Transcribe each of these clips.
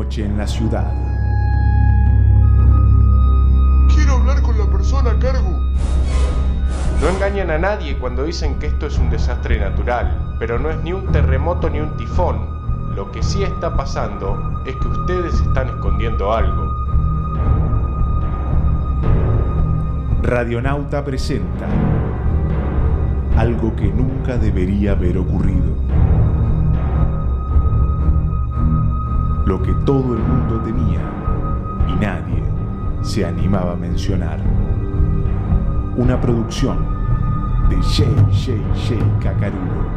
noche en la ciudad. Quiero hablar con la persona a cargo. No engañan a nadie cuando dicen que esto es un desastre natural, pero no es ni un terremoto ni un tifón. Lo que sí está pasando es que ustedes están escondiendo algo. Radionauta presenta algo que nunca debería haber ocurrido. Lo que todo el mundo temía y nadie se animaba a mencionar. Una producción de J.J. Cacarulo.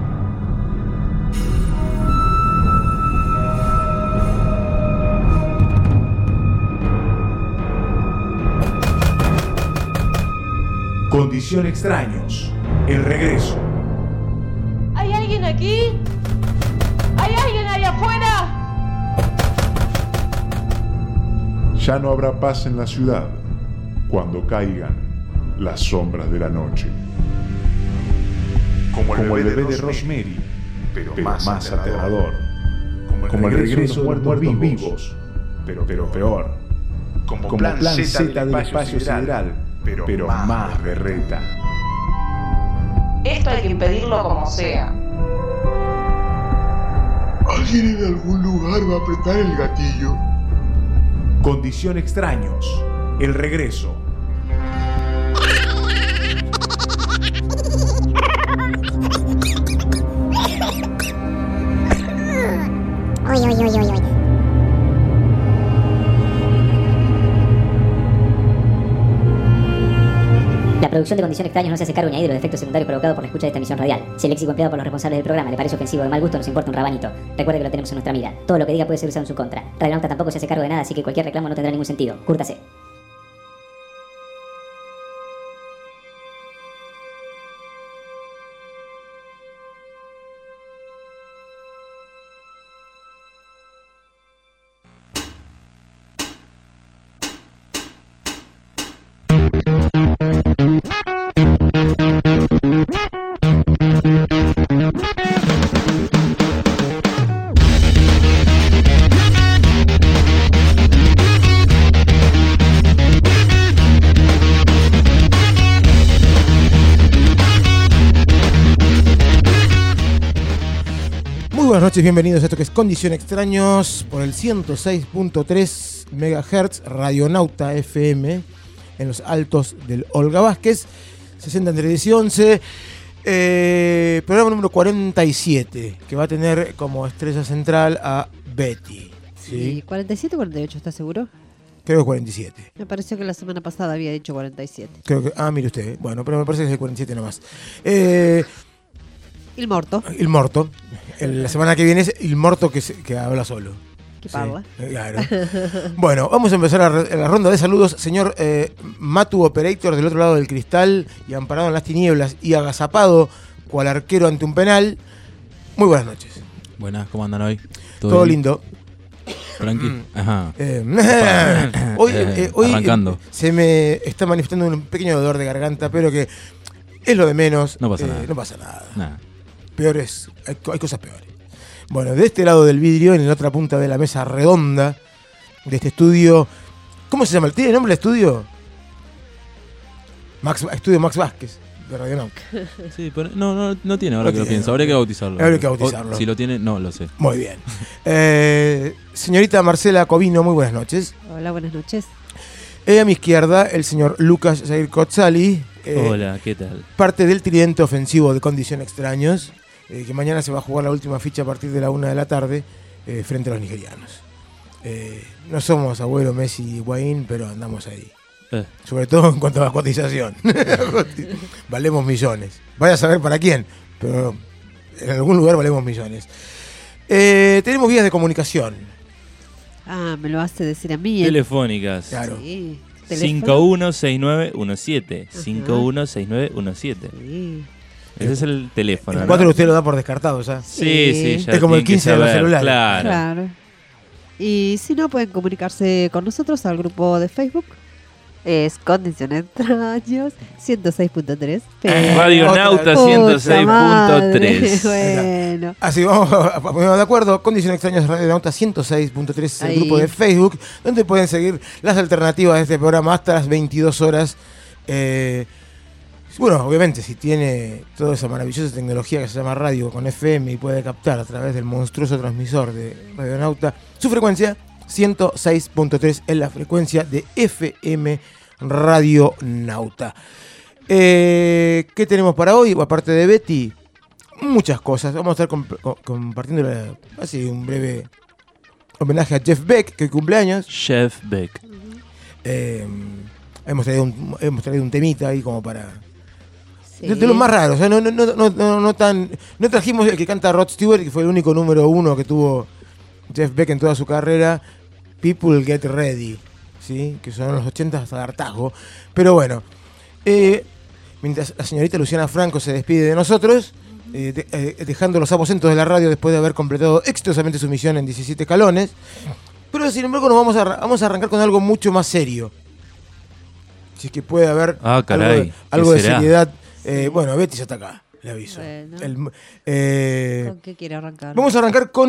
Condición Extraños, el regreso. ¿Hay alguien aquí? ¿Hay alguien ahí afuera? Ya no habrá paz en la ciudad cuando caigan las sombras de la noche. Como el bebé de Rosemary, pero más aterrador. Como el regreso de los muertos vivos, pero peor. Como plan Z del espacio sideral, pero más berreta. Esto hay que impedirlo como sea. ¿Alguien en algún lugar va a apretar el gatillo? Condición Extraños, el regreso. Uy. La producción de Condición Extraños no se hace cargo ni de los efectos secundarios provocados por la escucha de esta emisión radial. Si el léxico empleado por los responsables del programa le parece ofensivo o de mal gusto, nos importa un rabanito. Recuerde que lo tenemos en nuestra mira. Todo lo que diga puede ser usado en su contra. Radionauta tampoco se hace cargo de nada, así que cualquier reclamo no tendrá ningún sentido. Cúrtase. Buenas noches, bienvenidos a esto que es Condición Extraños por el 106.3 MHz Radionauta FM en los altos del Olga Vázquez, 60 entre 10 y 11, programa número 47, que va a tener como estrella central a Betty. ¿Sí? 47 o 48, ¿estás seguro? Creo que 47. Me pareció que la semana pasada había dicho 47. Creo que, mire usted, bueno, pero me parece que es el 47 nomás. Il Morto. Il Morto. La semana que viene es Il Morto que habla solo. Que parla. Sí, claro. Bueno, vamos a empezar la ronda de saludos. Señor Matu Operator del otro lado del cristal y amparado en las tinieblas y agazapado cual arquero ante un penal. Muy buenas noches. Buenas, ¿cómo andan hoy? Todo lindo. Tranqui. Ajá. Hoy Arrancando. Se me está manifestando un pequeño dolor de garganta, pero que es lo de menos. No pasa nada. No pasa nada. Nada. Peores, hay cosas peores. Bueno, de este lado del vidrio, en la otra punta de la mesa redonda de este estudio, ¿cómo se llama? ¿Tiene nombre el estudio? Estudio Max Vázquez, de Radionauta. Sí, pero no tiene ahora que lo pienso. Habría que bautizarlo. Habría que bautizarlo. Si lo tiene, no lo sé. Muy bien. Señorita Marcela Covino, muy buenas noches. Hola, buenas noches. A mi izquierda, el señor Lucas Jair Kotzali. Hola, ¿qué tal? Parte del tridente ofensivo de Condición Extraños, que mañana se va a jugar la última ficha a partir de la 1 de la tarde frente a los nigerianos. No somos Agüero, Messi y Higuaín, pero andamos ahí. Sobre todo en cuanto a la cotización. Valemos millones. Vaya a saber para quién, pero en algún lugar valemos millones. Tenemos vías de comunicación. Me lo hace decir a mí. Telefónicas. Claro. Sí. 516917. 516917. Sí. Ese es el teléfono. El 4 usted lo da por descartado, ¿ya? Sí, ya. Es como el 15 de los celulares. Claro. Y si no, pueden comunicarse con nosotros al grupo de Facebook. Es Condiciones Extraños 106.3. Radionauta Puta madre, 106.3. Bueno. Así vamos a ponernos de acuerdo. Condición Extraños Radionauta 106.3 es el Ahí. grupo de Facebook, donde pueden seguir las alternativas de este programa hasta las 22 horas. Bueno, obviamente, si tiene toda esa maravillosa tecnología que se llama radio con FM y puede captar a través del monstruoso transmisor de Radionauta su frecuencia, 106.3 es la frecuencia de FM Radionauta. ¿Qué tenemos para hoy? Aparte de Betty, muchas cosas. Vamos a estar compartiendo así un breve homenaje a Jeff Beck, que cumple años. Jeff Beck. Hemos traído un temita ahí como para... Sí. De los más raros, ¿eh? No trajimos el que canta Rod Stewart, que fue el único número 1 que tuvo Jeff Beck en toda su carrera. People Get Ready, ¿sí? Que son los 80 hasta el hartazgo. Pero bueno, mientras la señorita Luciana Franco se despide de nosotros, dejando los aposentos de la radio después de haber completado exitosamente su misión en 17 escalones. Pero sin embargo nos vamos a arrancar con algo mucho más serio. Si es que puede haber algo de seriedad. Bueno, Betty ya está acá, le aviso. Bueno. ¿Con qué quiere arrancar? Vamos a arrancar con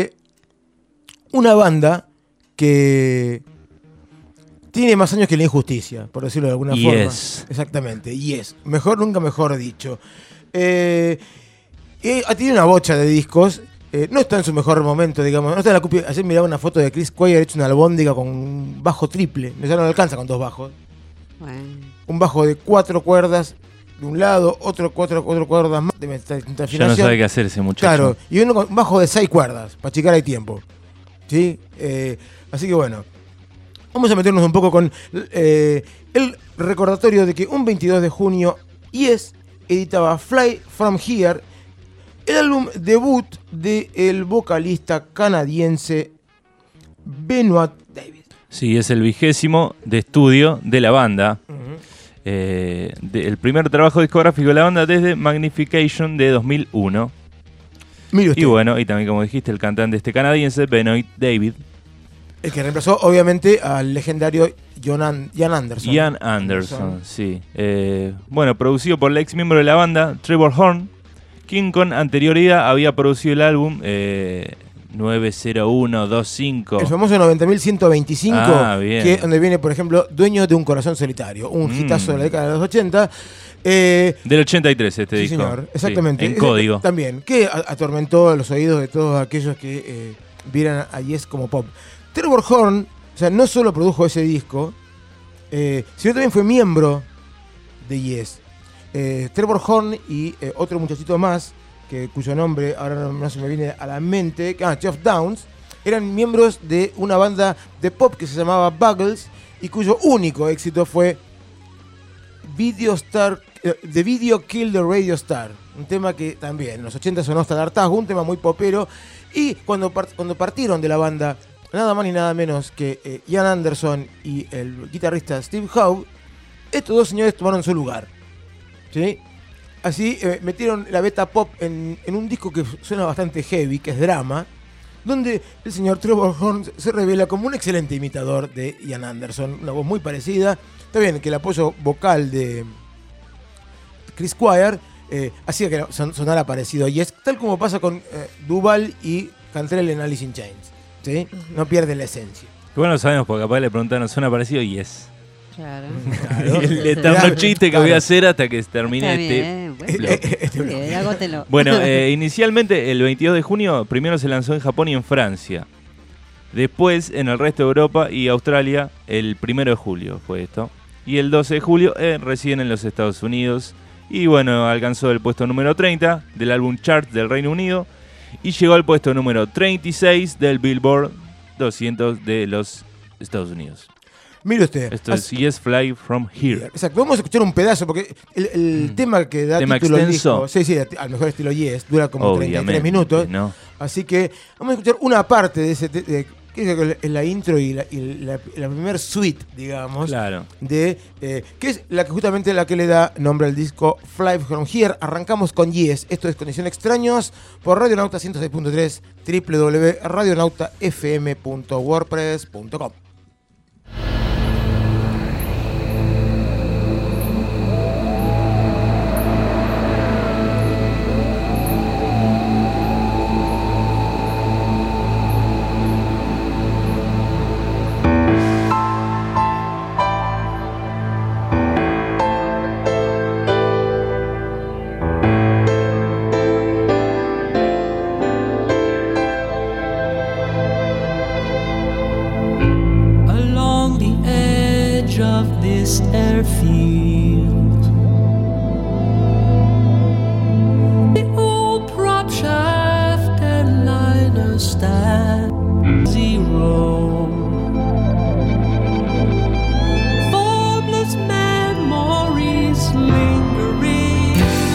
una banda que tiene más años que la injusticia, por decirlo de alguna forma. Exactamente, Yes. Nunca mejor dicho. Tiene una bocha de discos. No está en su mejor momento, digamos. No está en la cúpula. Ayer miraba una foto de Chris Squire hecho una albóndiga con un bajo triple. Ya no le alcanza con 2 bajos. Bueno. Un bajo de 4 cuerdas de un lado, otro 4 cuerdas más de afinación. Ya no sabe qué hacer ese muchacho. Claro, y uno con un bajo de 6 cuerdas. Para achicar hay tiempo. ¿Sí? Así que bueno. Vamos a meternos un poco con el recordatorio de que un 22 de junio Yes editaba Fly From Here, el álbum debut del vocalista canadiense Benoit David. Sí, es el 20º de estudio de la banda. El primer trabajo discográfico de la banda desde Magnification de 2001. Y bueno, y también como dijiste, el cantante canadiense Benoit David. El que reemplazó obviamente al legendario Ian Anderson. Ian Anderson, sí. Bueno, producido por el ex miembro de la banda, Trevor Horn, quien con anterioridad había producido el álbum 90125. El famoso 90.125, bien. Donde viene, por ejemplo, Dueño de un corazón solitario, un hitazo de la década de los 80. Del 83 este sí, disco. Señor, exactamente. Sí, en código. También, que atormentó los oídos de todos aquellos que vieran a Yes como pop. Trevor Horn, o sea, no solo produjo ese disco, sino también fue miembro de Yes. Trevor Horn y otro muchachito más, cuyo nombre ahora no se me viene a la mente, Geoff Downs, eran miembros de una banda de pop que se llamaba Buggles y cuyo único éxito fue The Video Kill the Radio Star, un tema que también en los 80 sonó hasta el hartazgo, un tema muy popero. Y cuando partieron de la banda nada más ni nada menos que Ian Anderson y el guitarrista Steve Howe, estos dos señores tomaron su lugar, ¿sí? Así metieron la beta pop en un disco que suena bastante heavy, que es Drama, donde el señor Trevor Horn se revela como un excelente imitador de Ian Anderson, una voz muy parecida. Está bien que el apoyo vocal de Chris Squire hacía que sonara parecido, y es tal como pasa con Duval y Cantrell en Alice in Chains, ¿sí? No pierde la esencia. Bueno, lo sabemos porque capaz le preguntaron, ¿suena parecido? Y es. Claro. Y el eterno chiste que voy a hacer hasta que termine este blog. Bueno, inicialmente el 22 de junio primero se lanzó en Japón y en Francia. Después en el resto de Europa y Australia el 1 de julio fue esto. Y el 12 de julio recién en los Estados Unidos. Y bueno, alcanzó el puesto número 30 del álbum chart del Reino Unido. Y llegó al puesto número 36 del Billboard 200 de los Estados Unidos. Mire usted. Esto es Yes Fly From Here. Exacto, vamos a escuchar un pedazo porque el tema que da tema título extenso. al disco, sí, al mejor estilo Yes, dura como Obviamente, 33 minutos. ¿no? Así que vamos a escuchar una parte de ese que es la intro y la primer suite, digamos, claro, de que es justamente la que le da nombre al disco Fly From Here. Arrancamos con Yes, esto es Condición Extraños por Radionauta 106.3, www.radionautafm.wordpress.com. of this airfield. The old prop shaft and liner stand zero. Formless memories lingering.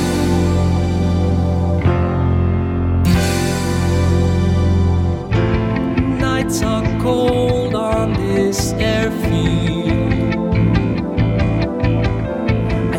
Nights are cold on this airfield.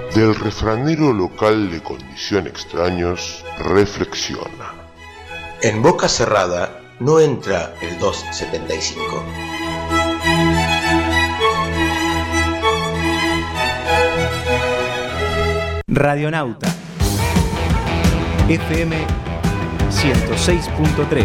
Del refranero local de Condición Extraños, reflexiona. En boca cerrada no entra el 275. Radionauta FM 106.3.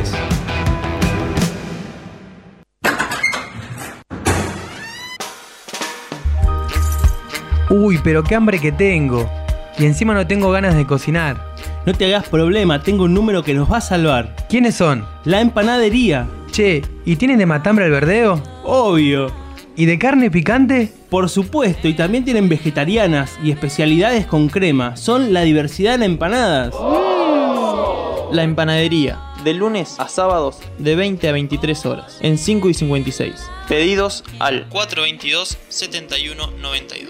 Uy, pero qué hambre que tengo. Y encima no tengo ganas de cocinar. No te hagas problema, tengo un número que nos va a salvar. ¿Quiénes son? La empanadería. Che, ¿y tienen de matambre al verdeo? Obvio. ¿Y de carne picante? Por supuesto, y también tienen vegetarianas y especialidades con crema. Son la diversidad en empanadas. La empanadería, de lunes a sábados, de 20 a 23 horas, en 5 y 56. Pedidos al 422-7192.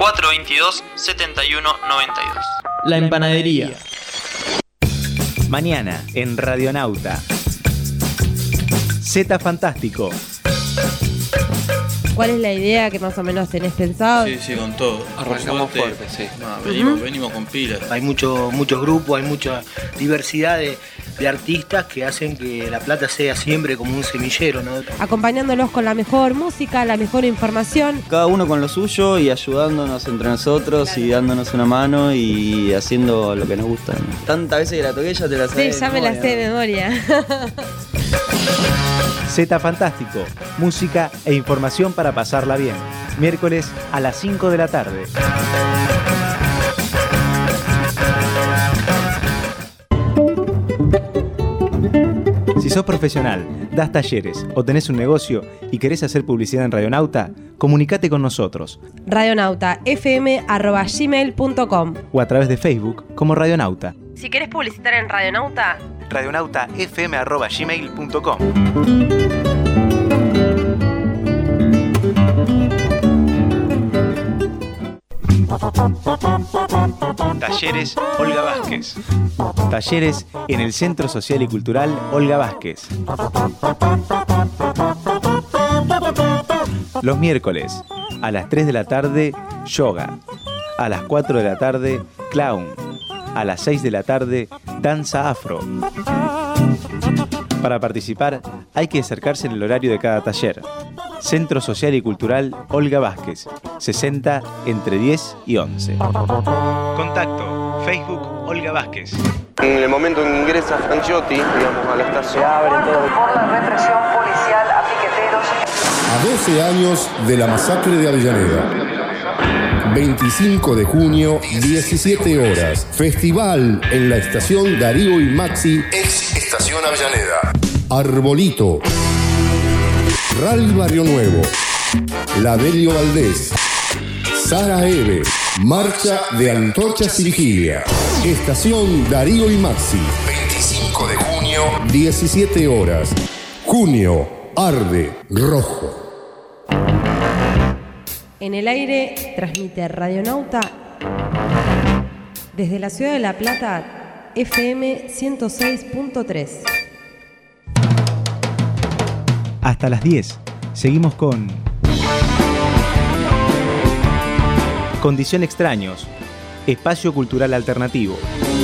422-7192. La empanadería. Mañana, en Radionauta. Z Fantástico. ¿Cuál es la idea que más o menos tenés pensado? Sí, con todo. Arrancamos fuerte, sí. No, venimos con pilas. Hay muchos grupos, hay mucha diversidad de artistas que hacen que La Plata sea siempre como un semillero, ¿no? Acompañándolos con la mejor música, la mejor información. Cada uno con lo suyo y ayudándonos entre nosotros y dándonos una mano y haciendo lo que nos gusta, ¿no? Tantas veces que la toqué ya te la sabes. Sí, ya me la sé de memoria. Z Fantástico, música e información para pasarla bien. Miércoles a las 5 de la tarde. Si sos profesional, das talleres o tenés un negocio y querés hacer publicidad en Radionauta, comunicate con nosotros. radionautafm@gmail.com o a través de Facebook como Radionauta. Si querés publicitar en Radionauta, radionautafm@gmail.com. Talleres Olga Vázquez. Talleres en el Centro Social y Cultural Olga Vázquez. Los miércoles, a las 3 de la tarde, yoga. A las 4 de la tarde, clown. A las 6 de la tarde, danza afro. Para participar, hay que acercarse en el horario de cada taller. Centro Social y Cultural Olga Vázquez, 60 entre 10 y 11. Contacto, Facebook Olga Vázquez. En el momento en que ingresa Franchiotti, digamos, a la estación, se abre todo. Por la represión policial a piqueteros. A 12 años de la masacre de Avellaneda. 25 de junio, 17 horas. Festival en la estación Darío y Maxi, ex estación Avellaneda. Arbolito. Rally Barrio Nuevo. Ladelio Valdés. Sara Eve. Marcha de Antorchas y Vigilia. Estación Darío y Maxi. 25 de junio, 17 horas. Junio, arde rojo. En el aire transmite Radionauta desde la ciudad de La Plata, FM 106.3. Hasta las 10. Seguimos con Condición Extraños, espacio cultural alternativo.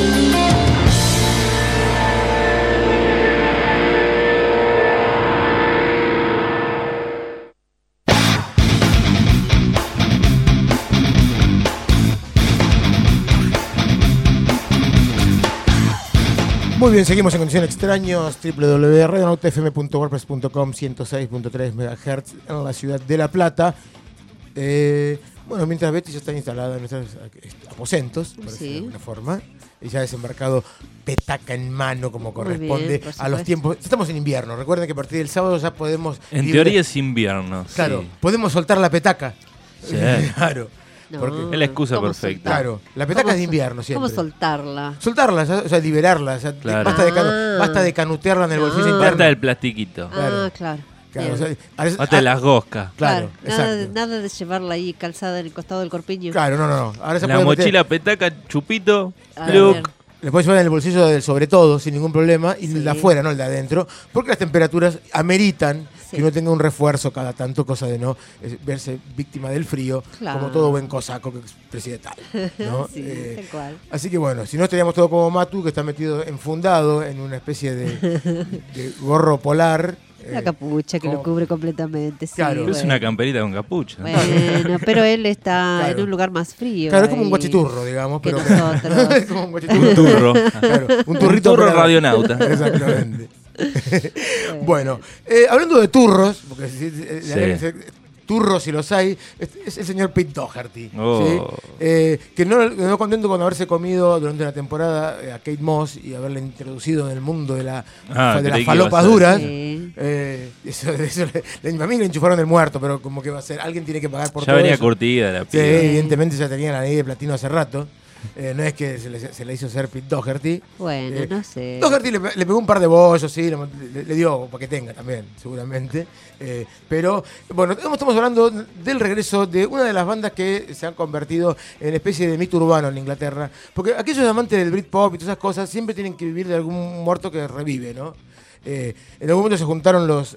Muy bien, seguimos en Condición Extraños, www.radionautafm.wordpress.com, 106.3 MHz en la ciudad de La Plata. Bueno, mientras Betty ya está instalada en nuestros aposentos, por decirlo de alguna forma, y ya ha desembarcado petaca en mano como corresponde bien, a los tiempos. Estamos en invierno, recuerden que a partir del sábado ya podemos... En teoría es invierno. Claro, sí. Podemos soltar la petaca. Sí. Claro. No, es la excusa perfecta. Claro, la petaca es de invierno siempre. ¿Cómo soltarla? Soltarla, o sea, liberarla. O sea, claro. Basta de canutearla en el bolsillo interno. Basta del plastiquito. Claro. Claro, o sea, basta de las goscas. Claro, nada de llevarla ahí calzada en el costado del corpiño. Claro, no. Ahora se la puede mochila, meter... petaca, chupito, look. Le puedes llevar en el bolsillo del sobre todo, sin ningún problema, y la afuera, no el de adentro, porque las temperaturas ameritan que uno tenga un refuerzo cada tanto, cosa de no verse víctima del frío, como todo buen cosaco que preside tal, ¿no? Sí, tal cual. Así que bueno, si no estaríamos todo como Matu, que está metido enfundado en una especie de gorro polar. La capucha que lo cubre completamente. Sí, claro. Es una camperita con capucha. Bueno, pero él está en un lugar más frío. Claro, es como un guachiturro, digamos. Que pero nosotros. Es como un guachiturro. Un turro. Claro, un turrito. Un turro radionauta. Exactamente. Bueno, hablando de turros, porque turros si los hay, es el señor Pete Doherty, ¿sí? Que no contento con haberse comido durante una temporada a Kate Moss y haberla introducido en el mundo de las falopas duras. Sí. Eso, a mí le enchufaron el muerto, pero como que va a ser, alguien tiene que pagar por todo eso. Ya venía curtida la piba. Sí, evidentemente ya tenía la ley de platino hace rato. No es que se le hizo ser Pete Doherty. Bueno, no sé. Doherty le pegó un par de bollos, sí, le dio para que tenga también, seguramente. Pero, bueno, estamos hablando del regreso de una de las bandas que se han convertido en especie de mito urbano en Inglaterra. Porque aquellos amantes del Britpop y todas esas cosas siempre tienen que vivir de algún muerto que revive, ¿no? En algún momento se juntaron los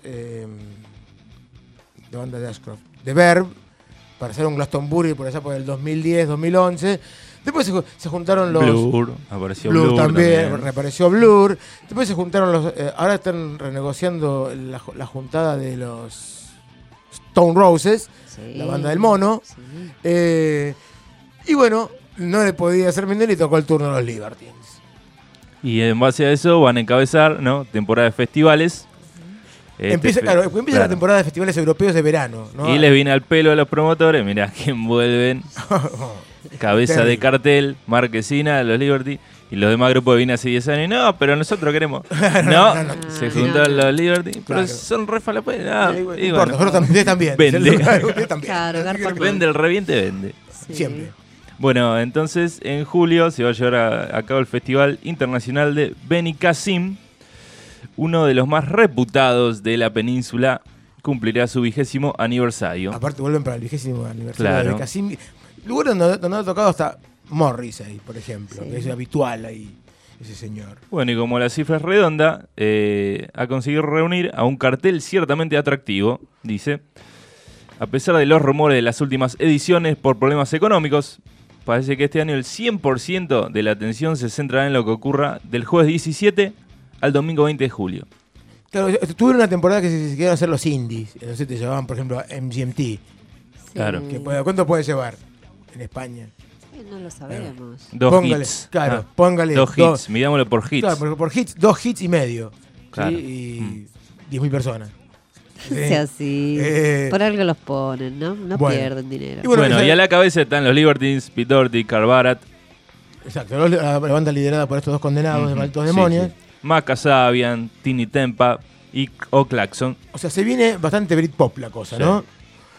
la banda de Ashcroft, de Verve, para hacer un Glastonbury por allá por el 2010, 2011. Después se juntaron los... Blur, apareció Blur también, reapareció Blur. Después se juntaron los... ahora están renegociando la juntada de los Stone Roses, la banda del mono. Sí. Y bueno, no le podía hacer menos y tocó el turno a los Libertines. Y en base a eso van a encabezar, ¿no?, temporada de festivales. Empieza la temporada de festivales europeos de verano, ¿no? Y les viene al pelo a los promotores, mirá que envuelven... Cabeza de cartel, Marquesina, los Liberty, y los demás grupos vienen hace 10 años. No, pero nosotros queremos. No, se juntan los Liberty, pero son re falaperos. No importa, nosotros también. Vende. Claro, vende, el reviente vende. Sí. Siempre. Bueno, entonces en julio se va a llevar a cabo el Festival Internacional de Benicassim. Uno de los más reputados de la península cumplirá su 20º aniversario. Aparte vuelven para el 20º aniversario de Benicassim. Lugar donde ha tocado hasta Morrissey, por ejemplo, que es habitual ahí, ese señor. Bueno, y como la cifra es redonda, ha conseguido reunir a un cartel ciertamente atractivo, dice. A pesar de los rumores de las últimas ediciones por problemas económicos, parece que este año el 100% de la atención se centrará en lo que ocurra del jueves 17 al domingo 20 de julio. Claro, tuvieron una temporada que se querían hacer los indies, entonces te llevaban, por ejemplo, a MGMT. Claro. ¿Cuánto puede llevar en España? No lo sabemos. Dos hits. Claro, póngale. Dos hits, midámoslo por hits. Claro, por hits, 2 hits y medio. Claro. ¿Sí? Y 10.000 personas. O sea, sí. Por algo los ponen, ¿no? No pierden dinero. Y a la cabeza están los Libertines, Pete Doherty, Carl Barat. Exacto, la banda liderada por estos dos condenados de malditos demonios. Sí. Mac Kasabian, Tiny Tempa y O'Claxon. O sea, se viene bastante Britpop la cosa, sí, ¿no?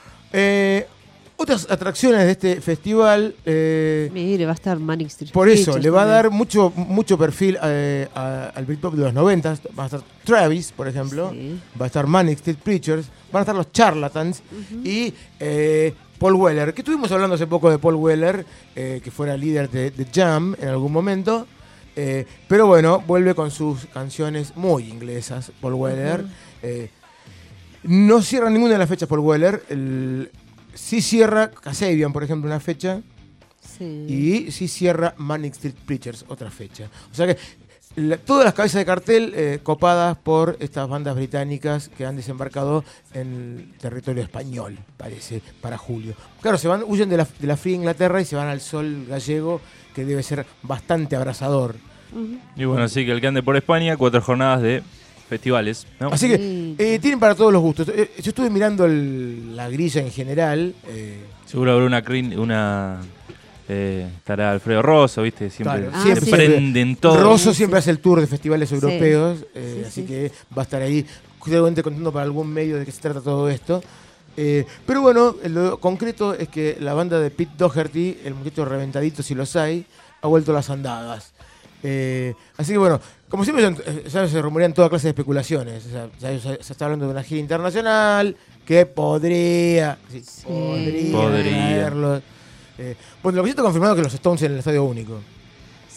Otras atracciones de este festival. Mire, va a estar Manic Street Preachers. Por eso, le va a dar mucho perfil al Britpop de los 90. Va a estar Travis, por ejemplo. Sí. Va a estar Manic Street Preachers. Van a estar los Charlatans. Y Paul Weller, que estuvimos hablando hace poco de Paul Weller, que fuera líder de Jam en algún momento. Pero bueno, vuelve con sus canciones muy inglesas, Paul Weller. No cierra ninguna de las fechas Paul Weller. Sí cierra Kasabian, por ejemplo, una fecha. Sí. Y sí cierra Manic Street Preachers, otra fecha. O sea que todas las cabezas de cartel copadas por estas bandas británicas que han desembarcado en el territorio español, parece, para julio. Claro, huyen de la fría Inglaterra y se van al sol gallego, que debe ser bastante abrasador. Y bueno, así que el que ande por España, 4 jornadas de festivales, ¿no? Así que tienen para todos los gustos. Yo estuve mirando la grilla en general. Seguro habrá una estará Alfredo Rosso, ¿viste? Siempre, claro, siempre prenden todo. Rosso siempre hace el tour de festivales europeos, así que va a estar ahí seguramente contando para algún medio de qué se trata todo esto. Pero bueno, lo concreto es que la banda de Pete Doherty, el muchacho reventadito si los hay, ha vuelto a las andadas. Así que bueno, como siempre ya se rumorean toda clase de especulaciones. O sea, ya se está hablando de una gira internacional que podría traerlo. Bueno, lo que sí está confirmado es que los Stones en el Estadio Único.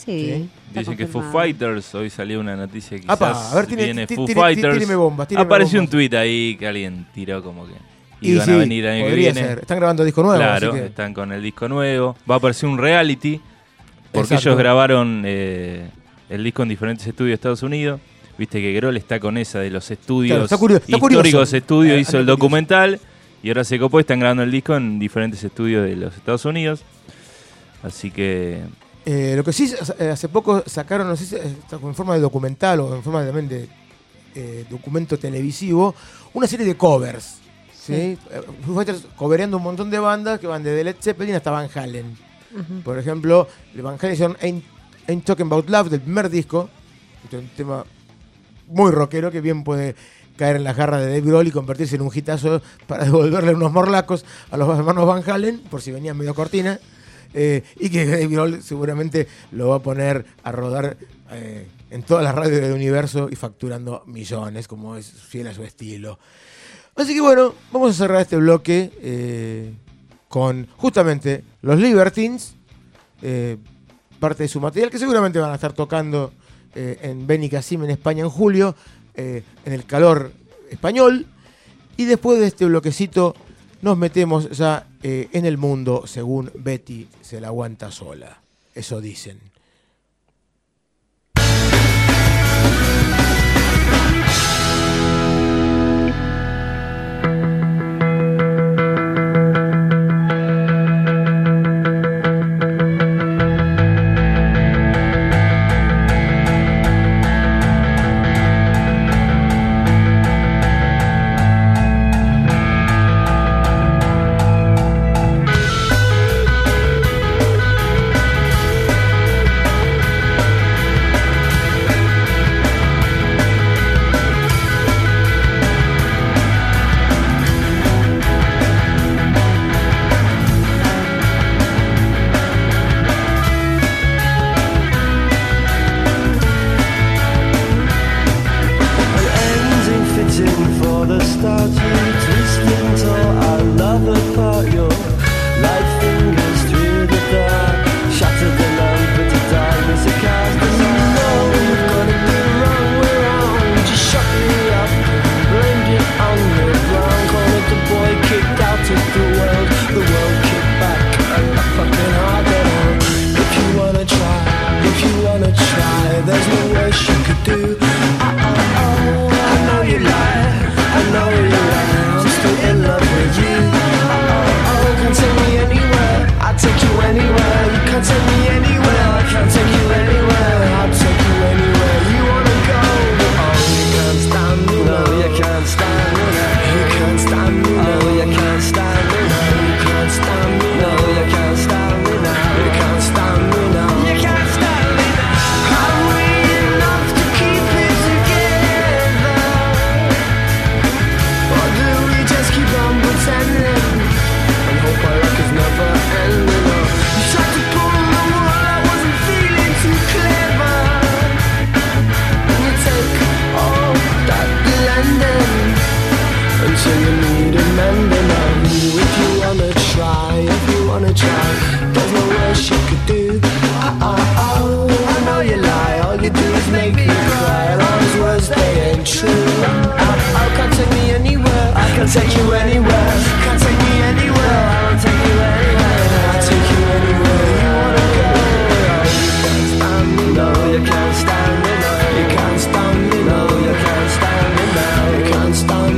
Sí. Dicen que Foo Fighters, hoy salió una noticia que quizás a ver, viene Foo Fighters. Apareció un tuit ahí que alguien tiró como que iban a venir el año que viene. Ser. Están grabando disco nuevo. Claro, así que... están con el disco nuevo. Va a aparecer un reality, porque ellos grabaron el disco en diferentes estudios de Estados Unidos. Viste que Grohl está con esa de los estudios históricos estudios, hizo el documental y ahora se copó y están grabando el disco en diferentes estudios de los Estados Unidos. Así que... lo que sí, hace poco sacaron, no sé si en forma de documental o en forma también de documento televisivo, una serie de covers. ¿sí? Foo Fighters covereando un montón de bandas que van desde Led Zeppelin hasta Van Halen. Por ejemplo, Van Halen hicieron Ain't Talking About Love del primer disco, un tema muy rockero que bien puede caer en la jarra de Dave Grohl y convertirse en un hitazo para devolverle unos morlacos a los hermanos Van Halen, por si venían medio cortina, y que Dave Grohl seguramente lo va a poner a rodar en todas las radios del universo y facturando millones, como es fiel a su estilo. Así que bueno, vamos a cerrar este bloque con justamente los Libertines, parte de su material que seguramente van a estar tocando en Benicassim en España en julio, en el calor español. Y después de este bloquecito nos metemos ya en el mundo según Betty se la aguanta sola. Eso dicen.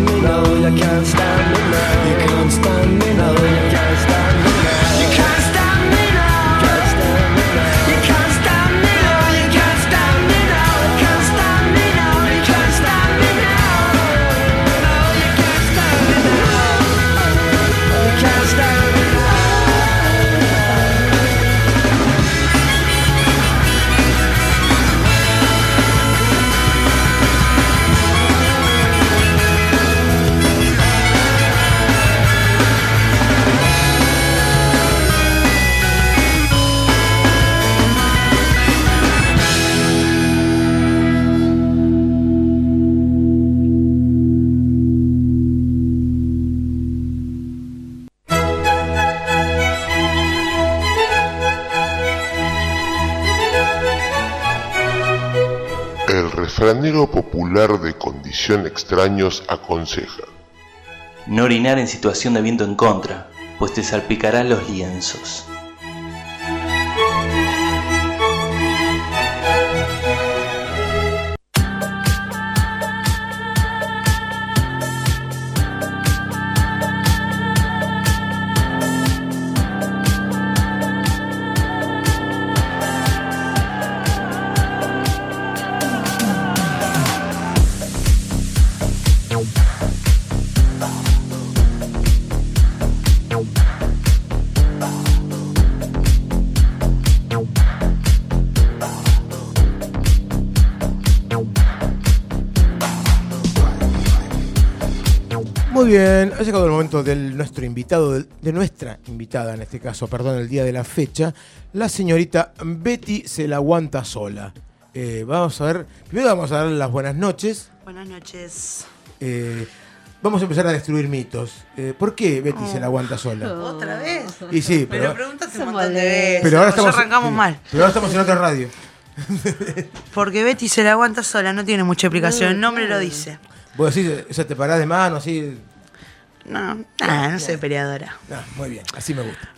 You can't stand me, no, you can't stand me, no. You can't stand refranero popular de Condición Extraños aconseja: no orinar en situación de viento en contra, pues te salpicarán los lienzos. Muy bien, ha llegado el momento de nuestro invitado, de nuestra invitada en este caso, el día de la fecha, la señorita Betty Se La Aguanta Sola. Vamos a ver, primero vamos a darle las buenas noches. Buenas noches. Vamos a empezar a destruir mitos. ¿Por qué Betty se la aguanta sola? ¿Otra vez? Y sí, pero preguntaste un montón de veces. Pero ahora estamos, arrancamos mal. Pero ahora estamos en otra radio. Porque Betty se la aguanta sola, no tiene mucha explicación. El nombre lo dice. ¿Vos decís, o sea, te parás de mano así? No soy peleadora. Muy bien, así me gusta.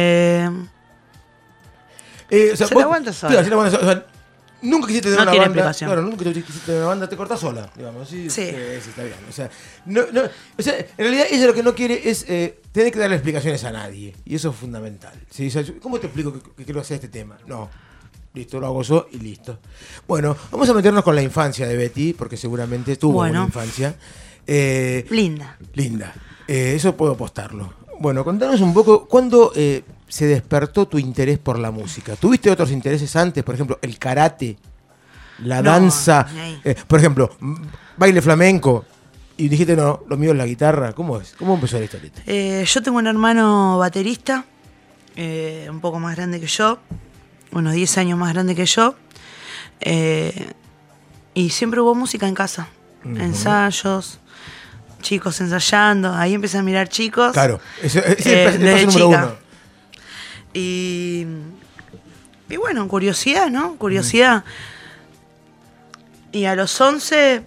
O sea, se la aguanta sola. Claro, se la aguanta sola. O sea, nunca quisiste tener no una tiene banda. Explicación. Claro, nunca quisiste tener una banda, te cortás sola, digamos. Sí. Está bien. O sea, en realidad ella lo que no quiere es tener que darle explicaciones a nadie. Y eso es fundamental. ¿Sí? O sea, ¿cómo te explico que quiero hacer este tema? No. Listo, lo hago yo y listo. Bueno, vamos a meternos con la infancia de Betty, porque seguramente tuvo una infancia. Linda. Eso puedo apostarlo. Bueno, contanos un poco, ¿cuándo se despertó tu interés por la música? ¿Tuviste otros intereses antes? Por ejemplo, el karate, la danza, por ejemplo, baile flamenco. Y dijiste, no, lo mío es la guitarra. ¿Cómo es? ¿Cómo empezó la historieta? Yo tengo un hermano baterista, un poco más grande que yo, unos 10 años más grande que yo. Y siempre hubo música en casa, ensayos, chicos ensayando. Ahí empecé a mirar chicos. Claro, ese es el paso número uno. Y bueno, curiosidad, ¿no? Curiosidad. Y a los 11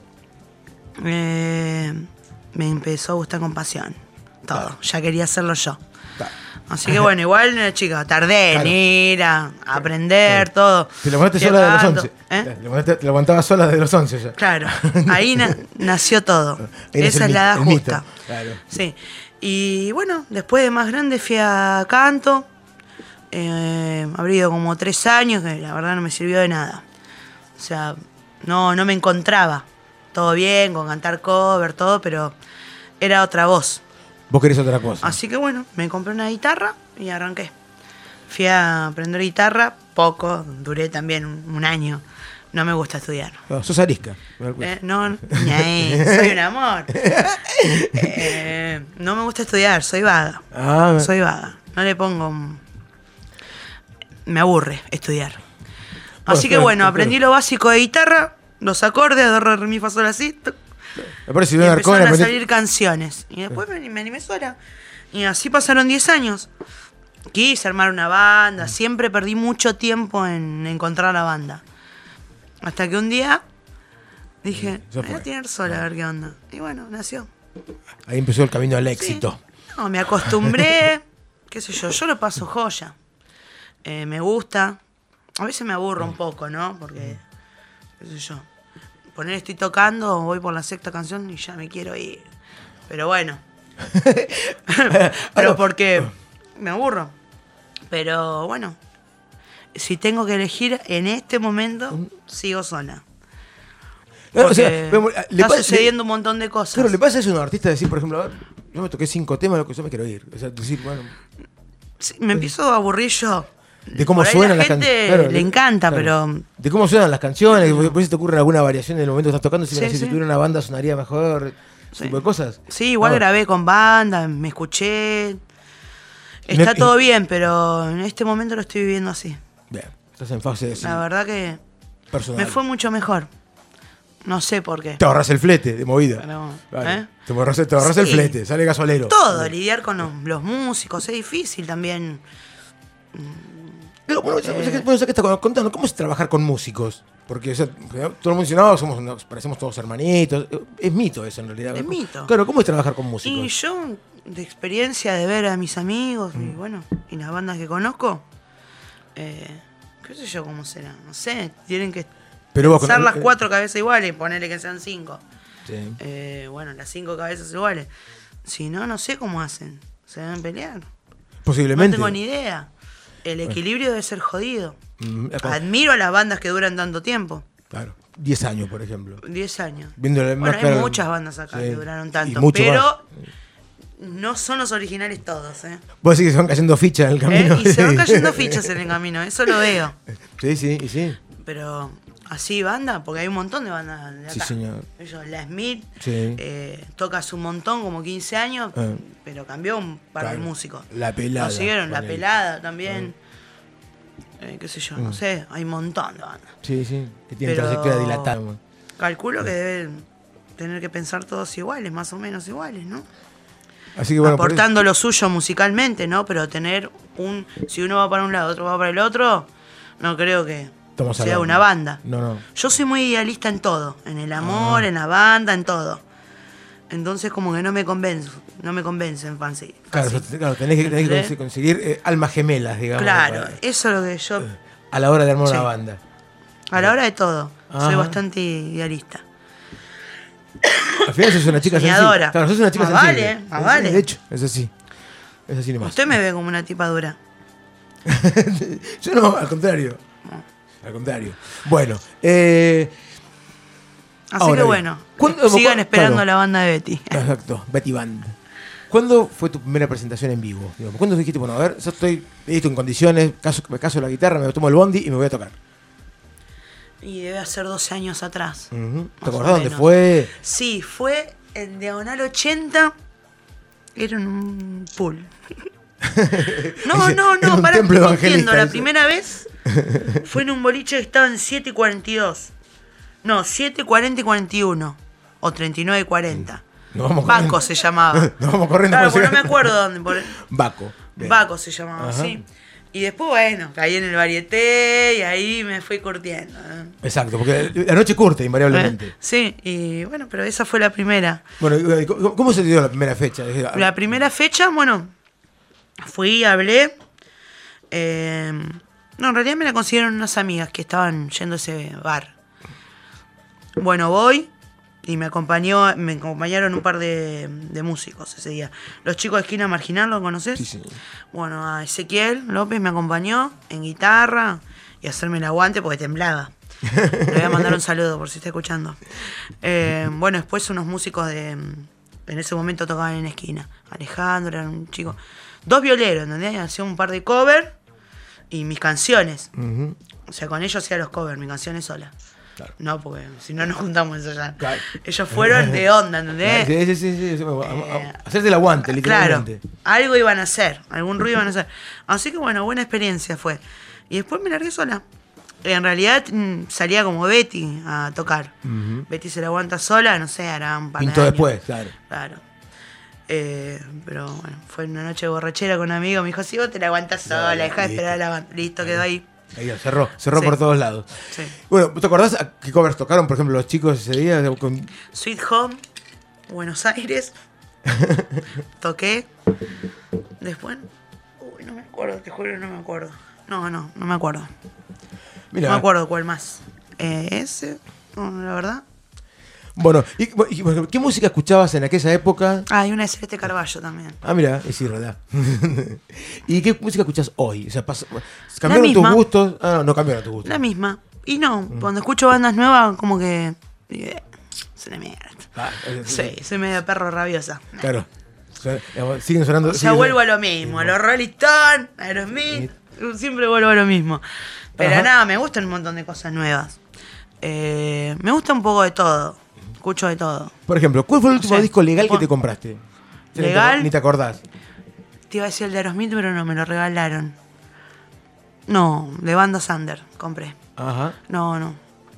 me empezó a gustar con pasión. Todo. Claro. Ya quería hacerlo yo. Claro. Así que bueno, igual, chica, tardé en ir a aprender todo. Te levantaste sola de los 11. Te levantabas sola de los 11 ya. Claro, ahí nació todo. Esa es la edad justa. Claro. Sí. Y bueno, después de más grande fui a canto. Habré ido como 3 años, que la verdad no me sirvió de nada. O sea, no me encontraba. Todo bien, con cantar cover, todo, pero era otra voz. Vos querés otra cosa. Así que bueno, me compré una guitarra y arranqué. Fui a aprender guitarra, poco, duré también un año. No me gusta estudiar. No, sos arisca. Soy un amor. No me gusta estudiar, soy vaga. Soy vaga. No le pongo... Me aburre estudiar. Así que bueno, aprendí lo básico de guitarra, los acordes, do, re, mi, fa, sol, así. Y empezaron a salir canciones. Y después me animé sola. Y así pasaron 10 años. Quise armar una banda. Siempre perdí mucho tiempo en encontrar la banda. Hasta que un día dije, voy a tener sola a ver qué onda. Y bueno, nació. Ahí empezó el camino al éxito. Sí. No, me acostumbré. Qué sé yo lo paso joya. Me gusta. A veces me aburro un poco, ¿no? Porque, qué sé yo. Poner estoy tocando, voy por la 6ª canción y ya me quiero ir. Pero bueno. Pero porque me aburro. Pero bueno. Si tengo que elegir en este momento, sigo sola. Claro, o sea, está sucediendo un montón de cosas. Pero le pasa eso a un artista decir, por ejemplo, a ver, yo me toqué 5 temas, lo que yo me quiero ir. O sea, decir, bueno. Sí, me empiezo a aburrir yo. De cómo suenan las canciones. Claro, le encanta, pero. De cómo suenan las canciones, por si te ocurre alguna variación en el momento que estás tocando, si tuviera una banda sonaría mejor, ese tipo de cosas. Sí, igual grabé con banda, me escuché. Está todo bien, pero en este momento lo estoy viviendo así. Bien, estás en fase de La verdad que personal. Me fue mucho mejor. No sé por qué. Te ahorras el flete de movida. Pero, vale. Te ahorras el flete, sale gasolero. Todo, lidiar con los músicos, es difícil también. Pero bueno, contanos, ¿cómo es trabajar con músicos? Porque todo el mundo dice, no, nos parecemos todos hermanitos. Es mito eso en realidad. Es mito. Claro, ¿cómo es trabajar con músicos? Y yo, de experiencia de ver a mis amigos y las bandas que conozco, qué sé yo cómo será. No sé, tienen que pensar las 4 cabezas iguales, ponerle que sean 5. Sí. Las 5 cabezas iguales. Si no, no sé cómo hacen. Se deben pelear. Posiblemente. No tengo ni idea. El equilibrio debe ser jodido. Admiro a las bandas que duran tanto tiempo. Claro. 10 años, por ejemplo. 10 años. Hay muchas bandas acá que duraron tanto. Pero no son los originales todos. Vos decís que se van cayendo fichas en el camino. Y se van cayendo fichas en el camino. Eso lo veo. Sí. Pero... Así banda, porque hay un montón de bandas de acá. Sí, señor. La Smith toca hace un montón, como 15 años, pero cambió un par de músicos. La Pelada. Consiguieron La Pelada también. Qué sé yo, no sé, hay un montón de bandas. Sí, que tienen trayectoria dilatada. Calculo que deben tener que pensar todos iguales, más o menos iguales, ¿no? Así que aportando lo suyo musicalmente, ¿no? Pero tener si uno va para un lado, otro va para el otro, no creo que sea una banda. No. Yo soy muy idealista en todo, en el amor, en la banda, en todo. Entonces como que no me convencen fácil. Claro, tenés que conseguir almas gemelas, digamos. Claro, eso es lo que yo... A la hora de armar una banda. A la hora de todo. Soy bastante idealista. Al final sos una chica soñadora. Claro, sos una chica sensible. Vale. De hecho, es así nomás. Usted me ve como una tipa dura. Yo no, al contrario. Bueno, así que bueno, sigan esperando la banda de Betty. Exacto, Betty Band. ¿Cuándo fue tu primera presentación en vivo? ¿Cuándo dijiste, bueno, a ver, yo estoy en condiciones, me caso la guitarra, me tomo el bondi y me voy a tocar? Y debe ser 12 años atrás. ¿Te acordás dónde fue? Sí, fue en Diagonal 80. Era en un pool. No, pará, estoy mintiendo. La primera vez fue en un boliche que estaba en 7 y 42. No, 7, 40 y 41. O 39 y 40. Baco se llamaba. Nos vamos corriendo. Claro, porque no me acuerdo dónde. Baco se llamaba, sí. Y después, bueno, caí en el varieté y ahí me fui curtiendo. Exacto, porque la noche curte, invariablemente. Sí, y bueno, pero esa fue la primera. Bueno, ¿cómo se te dio la primera fecha? La primera fecha, bueno, fui, hablé. No, en realidad me la consiguieron unas amigas que estaban yendo a ese bar. Bueno, voy y me acompañaron un par de músicos ese día. Los chicos de Esquina Marginal, ¿lo conoces? Sí. Bueno, a Ezequiel López me acompañó en guitarra y a hacerme el aguante porque temblaba. Le voy a mandar un saludo por si está escuchando. Bueno, después unos músicos en ese momento tocaban en Esquina. Alejandro, era un chico. 2 violeros, ¿entendés? Hacía un par de covers y mis canciones. O sea, con ellos hacía los covers, mis canciones solas. Claro. No, porque si no nos juntamos eso ya. Claro. Ellos fueron de onda, ¿entendés? Sí. Hacerte el aguante, literalmente. Claro, algo iban a hacer, algún ruido iban a hacer. Así que bueno, buena experiencia fue. Y después me largué sola. En realidad salía como Betty a tocar. Betty se la aguanta sola, no sé, hará un par de años. Después, claro. Pero bueno, fue una noche de borrachera con un amigo. Me dijo, si vos te la aguantas sola, dejá de esperar a la banda. Listo, quedó ahí. Ahí cerró por todos lados. Sí. Bueno, ¿te acordás a qué covers tocaron, por ejemplo, los chicos ese día? Sweet Home, Buenos Aires. Toqué. Después, no me acuerdo, te juro, no me acuerdo. No me acuerdo. Mirá. No me acuerdo cuál más. Ese, no, la verdad. Bueno, ¿qué música escuchabas en aquella época? Hay una de Celeste Carballo también. Mira, sí, verdad. ¿Y qué música escuchás hoy? O sea, ¿cambiaron tus gustos? No cambiaron tus gustos. La misma. Y no, cuando escucho bandas nuevas, como que... se le mierda. Sí, soy medio perro rabiosa. Claro. Siguen sonando... O sea, vuelvo a lo mismo. A los Rolling Stones, a Aerosmith. Siempre vuelvo a lo mismo. Pero nada, me gustan un montón de cosas nuevas. Me gusta un poco de todo. Escucho de todo. Por ejemplo, ¿cuál fue el último disco legal que te compraste? ¿Legal? Ni te acordás. Te iba a decir el de Aerosmith, pero no, me lo regalaron. No, de Banda Sander, compré. Ajá. No.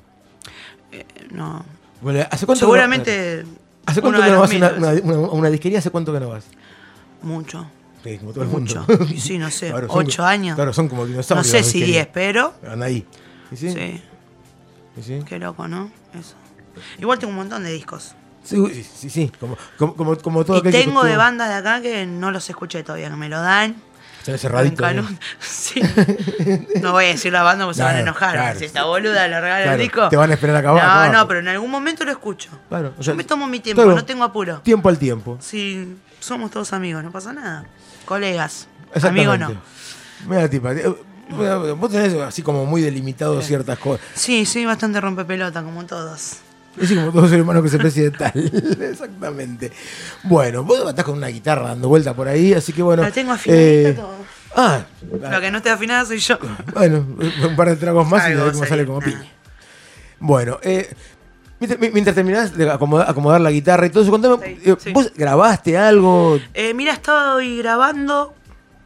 Bueno, ¿hace cuánto seguramente... ¿Hace cuánto que no vas a una disquería? ¿Hace cuánto que no vas? Mucho. Sí, como todo el mundo. Sí, no sé, claro, 8 años. Claro, son como dinosaurios. No sé si 10, pero... Andan ahí. Sí. ¿Sí? Qué loco, ¿no? Eso. Igual tengo un montón de discos. Sí. Como todo. Y tengo de bandas de acá que no los escuché todavía, que me lo dan. Están cerraditos. Sí. No voy a decir la banda porque se van a enojar. Claro. Si esta boluda le regala el disco. Te van a esperar a acabar. No, pero en algún momento lo escucho. Claro. Yo me tomo mi tiempo, no tengo apuro. Tiempo al tiempo. Sí, somos todos amigos, no pasa nada. Colegas. Amigos no. Mira, tipa. Vos tenés así como muy delimitado ciertas cosas. Sí, bastante rompepelota, como todos. Es como todo ser humano que se precie de tal. Exactamente. Bueno, vos estás con una guitarra dando vuelta por ahí, así que bueno. La tengo afinadita todo. Lo que no esté afinada soy yo. Bueno, un par de tragos más y a ver cómo sale como piña. Bueno, mientras terminás de acomodar la guitarra y todo eso, contame, ¿vos grabaste algo? Mira, estoy grabando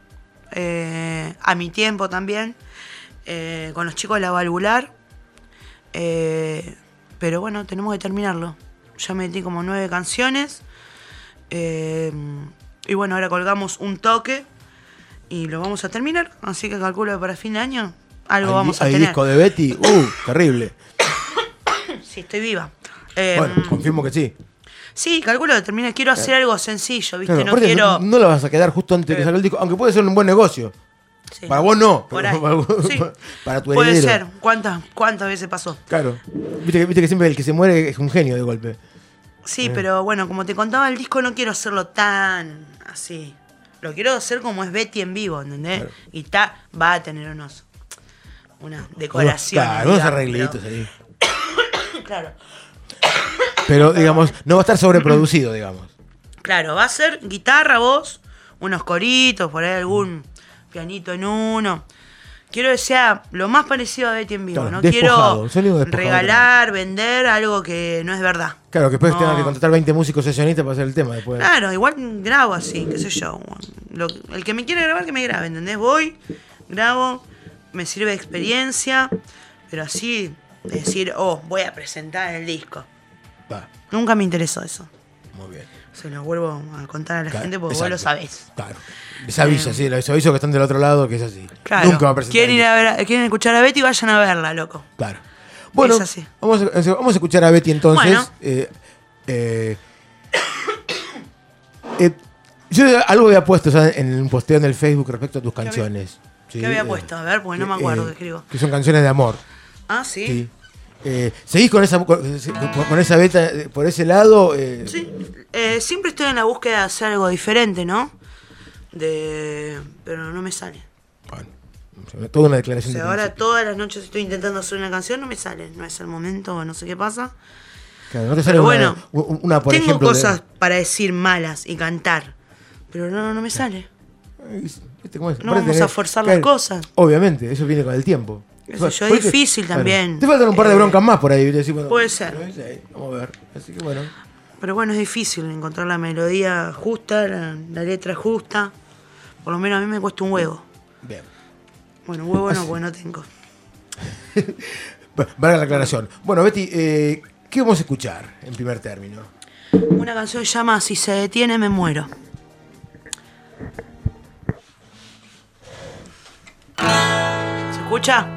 a mi tiempo también, con los chicos de La Valvular. Pero bueno, tenemos que terminarlo. Ya metí como 9 canciones. Y bueno, ahora colgamos un toque y lo vamos a terminar. Así que calculo que para fin de año algo vamos a tener. ¿Hay disco de Betty? Terrible. Sí, estoy viva. Bueno, confirmo que sí. Sí, calculo que termina. Quiero hacer algo sencillo, ¿viste? Claro, no quiero... No la vas a quedar justo antes de que salga el disco, aunque puede ser un buen negocio. Sí. Para vos no, para tu heredero. Puede ser. ¿Cuántas veces pasó? Claro. Viste que siempre el que se muere es un genio de golpe. Sí, pero bueno, como te contaba, el disco no quiero hacerlo tan así. Lo quiero hacer como es Betty en vivo, ¿entendés? Claro. Y va a tener una decoración. Claro, unos arreglitos ahí. Claro. Pero, digamos, no va a estar sobreproducido, digamos. Claro, va a ser guitarra, voz, unos coritos, por ahí algún pianito en uno. Quiero que sea lo más parecido a Betty en vivo. Claro, no quiero regalar, vender algo que no es verdad. Claro, que después tenga que contratar 20 músicos sesionistas para hacer el tema después. Claro, igual grabo así, qué sé yo. El que me quiere grabar, que me grabe, ¿entendés? Voy, grabo, me sirve de experiencia, pero así decir, voy a presentar el disco. Nunca me interesó eso. Muy bien. Se lo vuelvo a contar a la gente porque vos lo sabés. Claro. Les aviso, les aviso que están del otro lado, que es así. Claro. Nunca va a presentar. Quieren escuchar a Betty, vayan a verla, loco. Claro. Bueno, es así. Vamos a escuchar a Betty entonces. Bueno. Yo algo había puesto en un posteo en el Facebook respecto a tus canciones. ¿Qué había puesto? A ver, porque no me acuerdo que escribo. Que son canciones de amor. Ah, sí. ¿Seguís con esa beta por ese lado? Sí, siempre estoy en la búsqueda de hacer algo diferente, ¿no? Pero no me sale. Bueno, toda una declaración de ahora todas las noches estoy intentando hacer una canción, no me sale. No es el momento, no sé qué pasa. Claro, no te sale una por tengo ejemplo, cosas para decir malas y cantar, pero no me sale. No vamos a forzar las cosas. Obviamente, eso viene con el tiempo. Eso es difícil también. Te faltan un par de broncas más por ahí. Puede ser. Vamos a ver. Así que bueno. Pero bueno, es difícil encontrar la melodía justa, la letra justa. Por lo menos a mí me cuesta un huevo. Bien. Bueno, un huevo no, porque no tengo. Valga la aclaración. Bueno, Betty, ¿qué vamos a escuchar en primer término? Una canción que se llama Si se detiene, me muero. ¿Se escucha?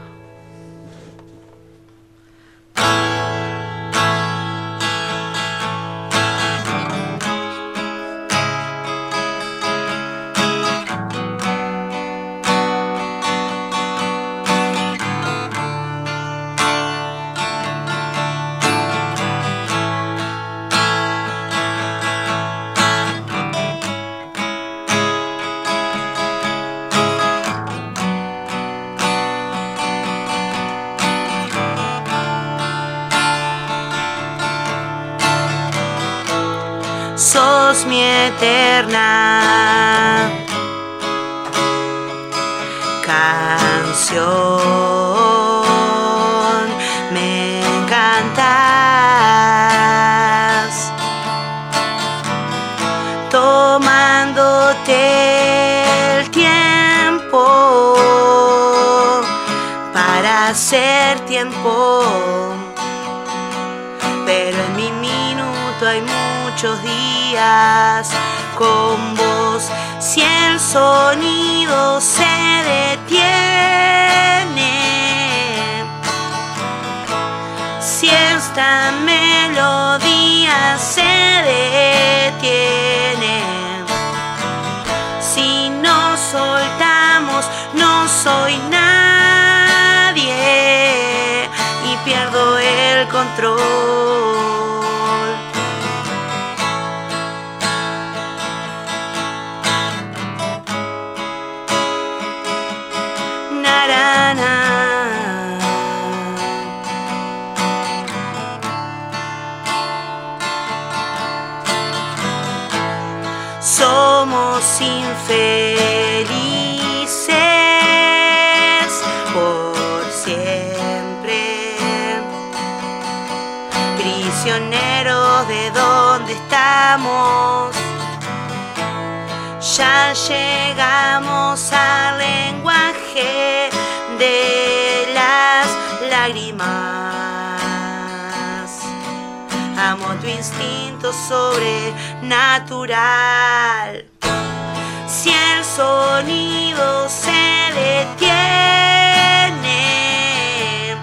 Sos mi eterna canción, me encantas, tomándote el tiempo para hacer tiempo, pero en mi minuto hay muchos días con vos. Si el sonido se detiene, soy nadie y pierdo el control. Somos infelices por siempre, prisioneros de donde estamos. Ya llegamos al lenguaje de las lágrimas. Amo tu instinto sobrenatural. Si el sonido se detiene,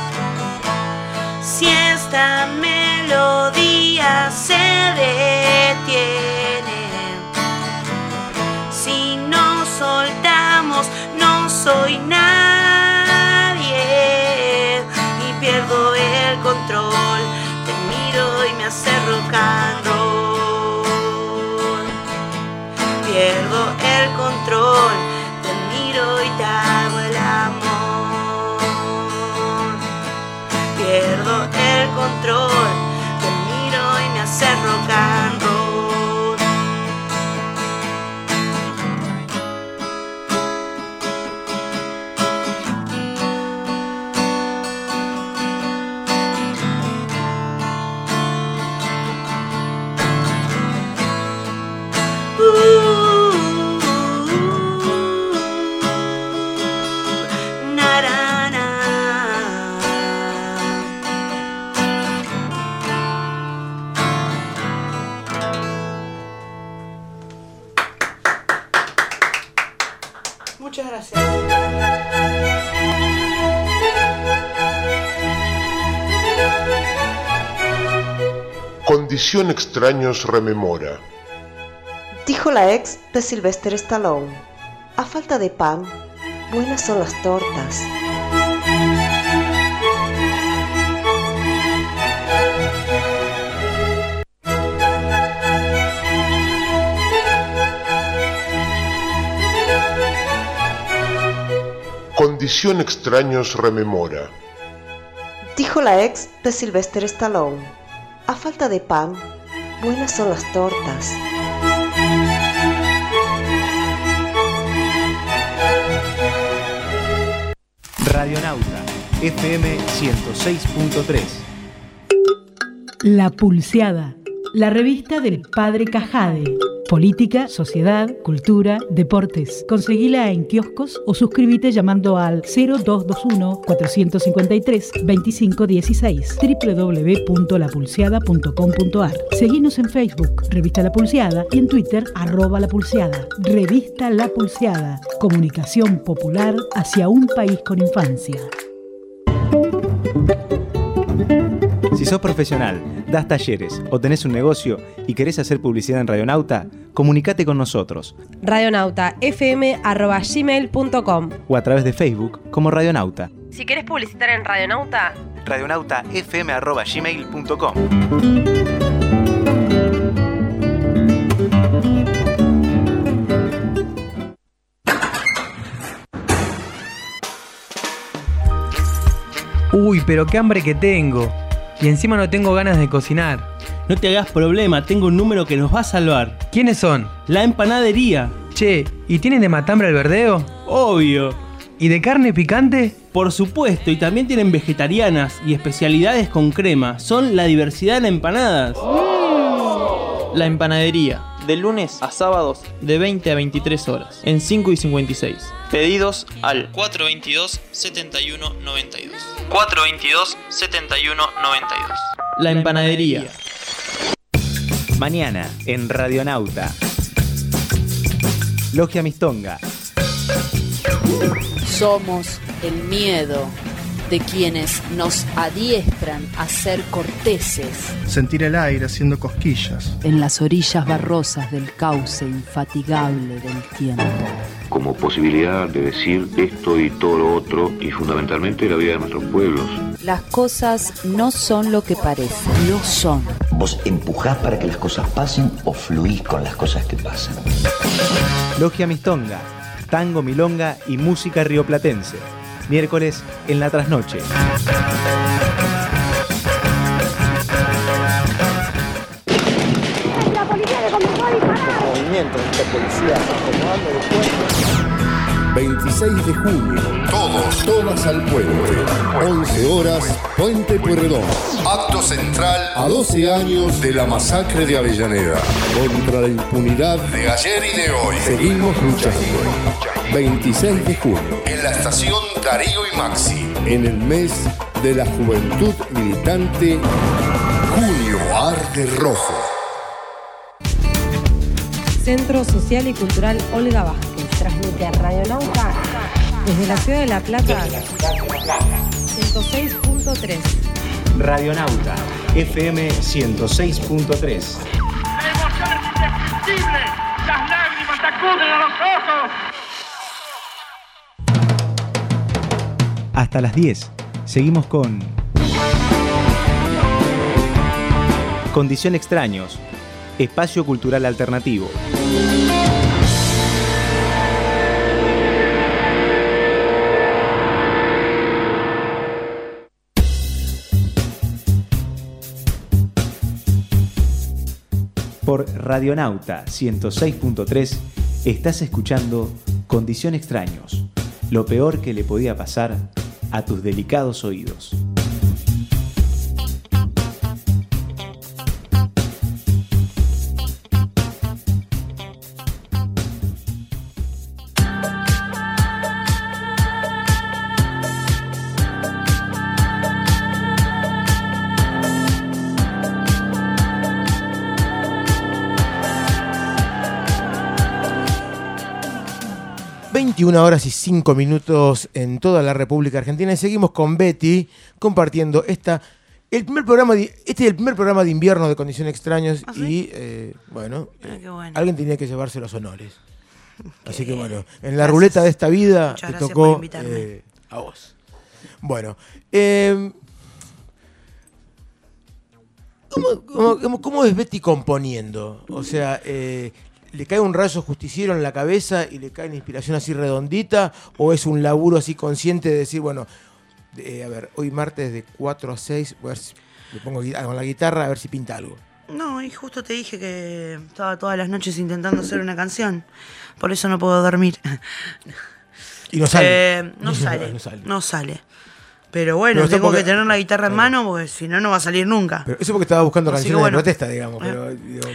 si esta melodía se detiene, si no soltamos, no soy nadie y pierdo el control. Te miro y me hace rock and roll. Pierdo el control, te miro y te hago el amor. Pierdo el control, te miro y me hace rock and roll. Muchas gracias. Condición Extraños rememora. Dijo la ex de Sylvester Stallone: a falta de pan, buenas son las tortas. Condición Extraños rememora. Dijo la ex de Sylvester Stallone: a falta de pan, buenas son las tortas. Radionauta, FM 106.3. La Pulseada, la revista del Padre Cajade. Política, sociedad, cultura, deportes. Conseguila en kioscos o suscríbete llamando al 0221-453-2516 www.lapulseada.com.ar. Seguinos en Facebook, Revista La Pulseada, y en Twitter, @lapulseada. Revista La Pulseada. Comunicación popular hacia un país con infancia. Si sos profesional, das talleres o tenés un negocio y querés hacer publicidad en Radionauta, comunicate con nosotros. radionautafm@gmail.com o a través de Facebook como Radionauta. Si querés publicitar en Radionauta, radionautafm@gmail.com. Uy, pero qué hambre que tengo. Y encima no tengo ganas de cocinar. No te hagas problema, tengo un número que nos va a salvar. ¿Quiénes son? La Empanadería. Che, ¿y tienen de matambre al verdeo? Obvio. ¿Y de carne picante? Por supuesto, y también tienen vegetarianas y especialidades con crema. Son la diversidad en empanadas. La Empanadería, de lunes a sábados de 20 a 23 horas, en 5 y 56. Pedidos al 422-7192. 422-7192. La Empanadería. Mañana en Radionauta. Logia Mistonga. Somos el miedo de quienes nos adiestran a ser corteses. Sentir el aire haciendo cosquillas. En las orillas barrosas del cauce infatigable del tiempo. como posibilidad de decir esto y todo lo otro, y fundamentalmente la vida de nuestros pueblos. Las cosas no son lo que parecen, lo son. ¿Vos empujás para que las cosas pasen o fluís con las cosas que pasan? Logia Mistonga, tango, milonga y música rioplatense. Miércoles en la trasnoche. La policía le comenzó a disparar. Movimiento de esta policía acomodando de puertas. 26 de junio, todas al puente. 11 horas, Puente Pueyrredón. Acto central a 12 años de la masacre de Avellaneda. Contra la impunidad de ayer y de hoy. Seguimos luchando. 26 de junio, en la estación Darío y Maxi. En el mes de la juventud militante, Junio Arde Rojo. Centro Social y Cultural Olga Vázquez. Transmite a Radionauta desde la ciudad de La Plata 106.3. Radionauta FM 106.3. La emoción es indescriptible. Las lágrimas te acuden a los ojos. Hasta las 10. Seguimos con Condición Extraños, espacio cultural alternativo. Por Radionauta 106.3 estás escuchando Condición Extraños, lo peor que le podía pasar a tus delicados oídos. Una horas y 5 minutos en toda la República Argentina y seguimos con Betty compartiendo este es el primer programa de invierno de Condición Extraños. ¿Ah, sí? Y bueno, alguien tenía que llevarse los honores. Así que bueno, en la ruleta de esta vida te tocó a vos. Bueno, ¿cómo es Betty componiendo? O sea, ¿le cae un rayo justiciero en la cabeza y le cae una inspiración así redondita? ¿O es un laburo así consciente de decir, bueno, a ver, hoy martes de 4 a 6, voy a ver si le pongo con la guitarra a ver si pinta algo? No, y justo te dije que estaba todas las noches intentando hacer una canción. Por eso no puedo dormir. ¿Y no sale? No sale. Pero bueno, tengo que tener la guitarra en mano porque si no, no va a salir nunca. Pero eso porque estaba buscando canciones de protesta, digamos. Pero,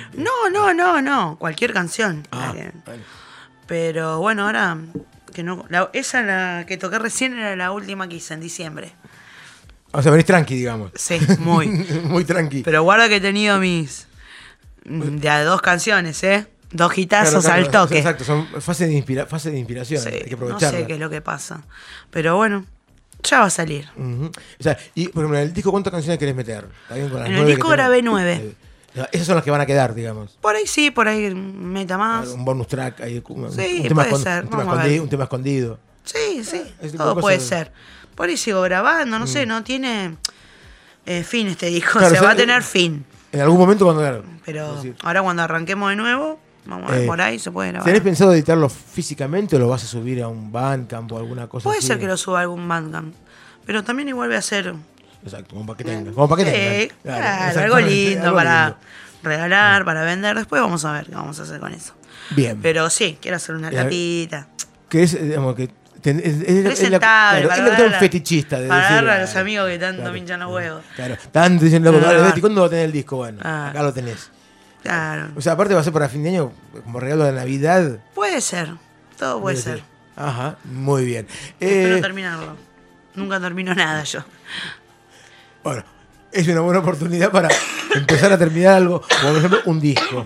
No. Cualquier canción. Bueno. Pero bueno, ahora que no. Esa la que toqué recién era la última que hice en diciembre. O sea, venís tranqui, digamos. Sí, muy. Muy tranqui. Pero guarda que he tenido mis. De a 2 canciones, 2 hitazos al toque. Exacto, son fase de inspiración. Sí, hay que aprovecharla. No sé qué es lo que pasa. Pero bueno. Ya va a salir. O sea, y por ejemplo, en el disco, ¿cuántas canciones querés meter? En el disco grabé 9. Esas son las que van a quedar, digamos. Por ahí sí, por ahí meta más. Un bonus track, ahí, sí, puede ser. Un tema escondido. Sí, todo puede ser. Por ahí sigo grabando, no sé, no tiene fin este disco. Claro, va a tener fin. En algún momento cuando... Pero ahora cuando arranquemos de nuevo, vamos a ver, por ahí se puede grabar. ¿Tenés pensado editarlo físicamente o lo vas a subir a un Bandcamp o alguna cosa puede así? Ser que lo suba a algún Bandcamp. Pero también igual voy a hacer... Exacto, como para que tenga. Claro, algo lindo para regalar, para vender. Después vamos a ver qué vamos a hacer con eso. Bien. Pero sí, quiero hacer una tapita. Que es, digamos, que... presentable, es un fetichista de para decir, darle a los amigos que tanto me hinchan los huevos. Claro, tanto dicen, loco, Betty, ¿cuándo va a tener el disco? Bueno, acá lo tenés. Claro. O sea, aparte va a ser para fin de año, como regalo de Navidad. Puede ser, todo puede ser. Ajá, muy bien. Espero terminarlo. Nunca termino nada yo. Bueno, es una buena oportunidad para empezar a terminar algo, como por ejemplo un disco.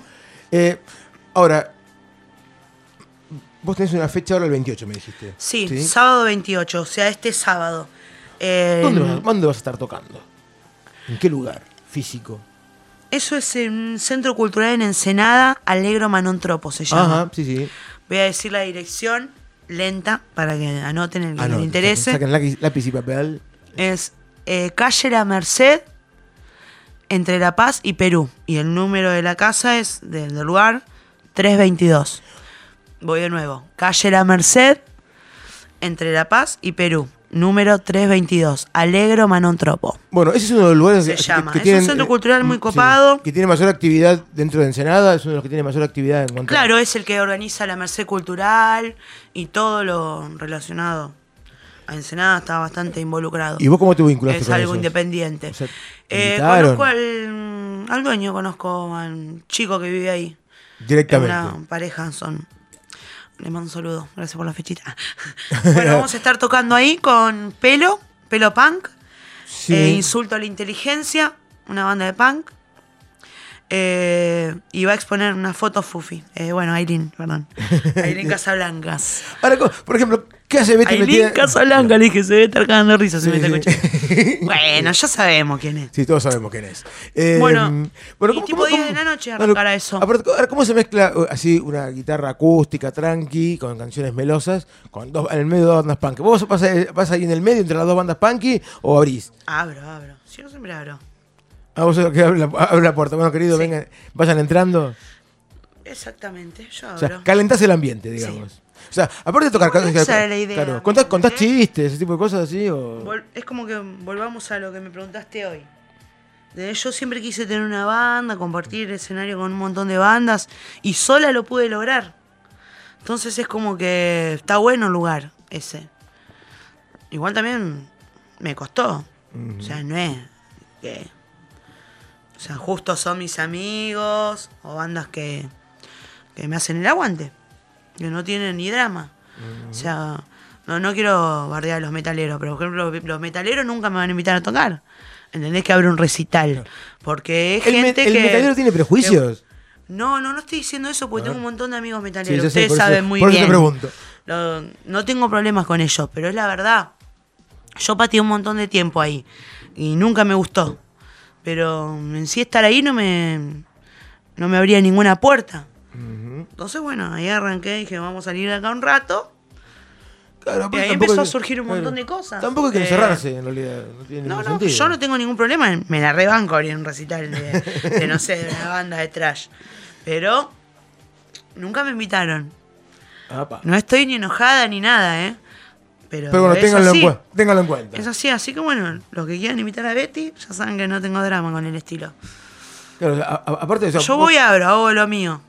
Ahora, vos tenés una fecha ahora el 28, me dijiste. Sí, sábado 28, o sea, este sábado. ¿Dónde vas a estar tocando? ¿En qué lugar físico? Eso es en un centro cultural en Ensenada, Alegro Manontropo se llama. Ajá, sí. Voy a decir la dirección lenta, para que anoten el que les interese. Saquen lápiz y papel. Es calle La Merced, entre La Paz y Perú. Y el número de la casa es, del lugar, 322. Voy de nuevo. Calle La Merced, entre La Paz y Perú. Número 322. Alegro Manontropo. Bueno, ese es uno de los lugares que es un centro cultural muy copado. Sí, que tiene mayor actividad dentro de Ensenada. Es uno de los que tiene mayor actividad en cuanto Claro, es el que organiza la Merced Cultural y todo lo relacionado a Ensenada está bastante involucrado. ¿Y vos cómo te vinculaste con eso? Es algo independiente. O sea, conozco al dueño, conozco al chico que vive ahí. Directamente. Una pareja son. Le mando un saludo, gracias por la fechita. Bueno, vamos a estar tocando ahí con Pelo Punk, Insulto a la Inteligencia, una banda de punk. Y va a exponer una foto Fufi. Aileen Casablancas. Ahora, por ejemplo, ¿qué hace Betty Aileen Casablanca? Le dije, se debe estar cagando de risa. Bueno, ya sabemos quién es. Sí, todos sabemos quién es. Bueno, y tipo 10 de la noche arrancará eso. Aparte, ¿cómo se mezcla así una guitarra acústica, tranqui, con canciones melosas, en el medio de dos bandas punk? ¿Vos vas ahí en el medio entre las dos bandas punky o abrís? Abro. Si no, siempre abro. Vos sos que abre la puerta. Bueno, querido, vengan, vayan entrando. Exactamente, yo abro. O sea, calentás el ambiente, digamos. Sí. O sea, aparte de tocar... Esa era la idea. Claro, ¿contás chistes, ese tipo de cosas así? Es como que volvamos a lo que me preguntaste hoy. Yo siempre quise tener una banda, compartir el escenario con un montón de bandas, y sola lo pude lograr. Entonces es como que está bueno el lugar ese. Igual también me costó. O sea, no es que... O sea, justo son mis amigos o bandas que me hacen el aguante, que no tienen ni drama. O sea, no quiero bardear a los metaleros, pero por ejemplo, los metaleros nunca me van a invitar a tocar. ¿Entendés? Que abro un recital. Porque es gente ¿El metalero tiene prejuicios? No estoy diciendo eso porque tengo un montón de amigos metaleros. Ustedes saben muy bien. Por eso te pregunto. No tengo problemas con ellos, pero es la verdad. Yo pateé un montón de tiempo ahí y nunca me gustó. Pero en sí estar ahí no me abría ninguna puerta. Entonces, bueno, ahí arranqué y dije, vamos a salir de acá un rato. Claro, y ahí empezó a surgir un montón de cosas. Tampoco hay que encerrarse, en realidad. No tiene ningún sentido. Yo no tengo ningún problema. Me la rebanco abrir un recital de no sé, de una banda de trash. Pero nunca me invitaron. Apa. No estoy ni enojada ni nada, Pero bueno, ténganlo en cuenta. Es así que bueno, los que quieran invitar a Betty, ya saben que no tengo drama con el estilo. Claro, aparte de eso, yo voy a abro, hago lo mío.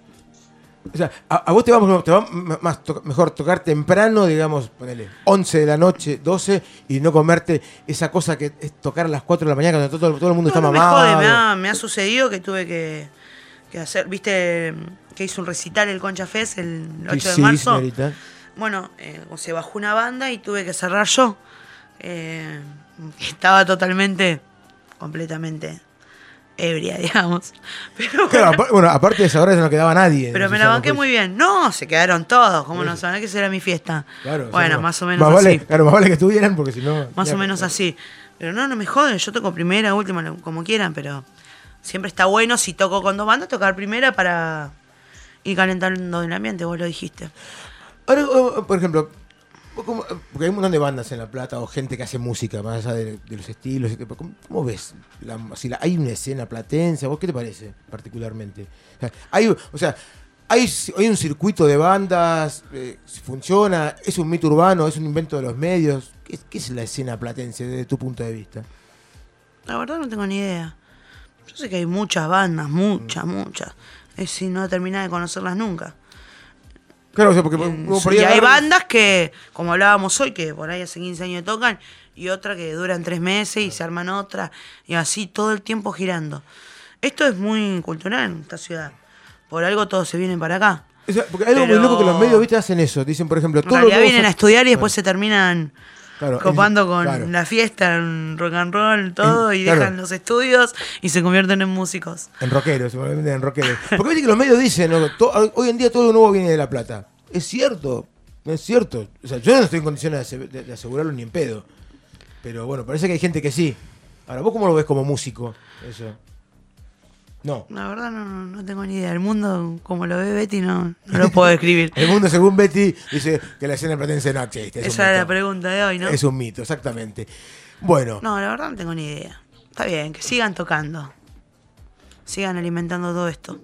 O sea, a vos te va mejor tocar temprano, digamos, ponele 11 de la noche, 12, y no comerte esa cosa que es tocar a las 4 de la mañana cuando todo el mundo está mamado. Me ha sucedido que tuve que hacer, viste, que hice un recital el Concha Fest el 8 de marzo. Señorita. Bueno, se bajó una banda y tuve que cerrar yo. Estaba completamente ebria, digamos. Pero claro, bueno, aparte de esa hora no quedaba nadie. Pero me la banqué muy bien. No, se quedaron todos. ¿Cómo no saben que esa era mi fiesta? Claro, bueno, más o menos así. Claro, más vale que estuvieran porque si no... Más o menos así. Pero no me joden. Yo toco primera, última, como quieran, pero siempre está bueno si toco con dos bandas, tocar primera para ir calentando el ambiente, vos lo dijiste. Ahora, por ejemplo, porque hay un montón de bandas en La Plata o gente que hace música, más allá de los estilos. ¿Cómo ves? ¿Hay una escena platense? ¿Vos qué te parece particularmente? ¿Hay un circuito de bandas? ¿Funciona? ¿Es un mito urbano? ¿Es un invento de los medios? ¿Qué es la escena platense desde tu punto de vista? La verdad no tengo ni idea. Yo sé que hay muchas bandas, muchas. Es si no terminás de conocerlas nunca. Claro, o sea, porque y hay bandas que, como hablábamos hoy, que por ahí hace 15 años tocan, y otra que duran 3 meses y se arman otra, y así todo el tiempo girando. Esto es muy cultural en esta ciudad. Por algo todos se vienen para acá. O sea, porque hay algo muy loco que los medios, ¿viste? Hacen eso. Dicen, por ejemplo, todos los vienen a estudiar y después se terminan copando con la fiesta, en rock and roll, todo, y dejan los estudios y se convierten en músicos. En rockeros, Porque viste que los medios dicen, ¿no? Hoy en día todo lo nuevo viene de La Plata. Es cierto, no es cierto. O sea, yo no estoy en condiciones de asegurarlo ni en pedo. Pero bueno, parece que hay gente que sí. Ahora, ¿vos cómo lo ves como músico? Eso. No. La verdad no tengo ni idea. El mundo, como lo ve Betty, no lo puedo describir. El mundo, según Betty, dice que la escena platense no existe. Esa era la pregunta de hoy, ¿no? Es un mito, exactamente. Bueno. No, la verdad no tengo ni idea. Está bien, que sigan tocando. Sigan alimentando todo esto.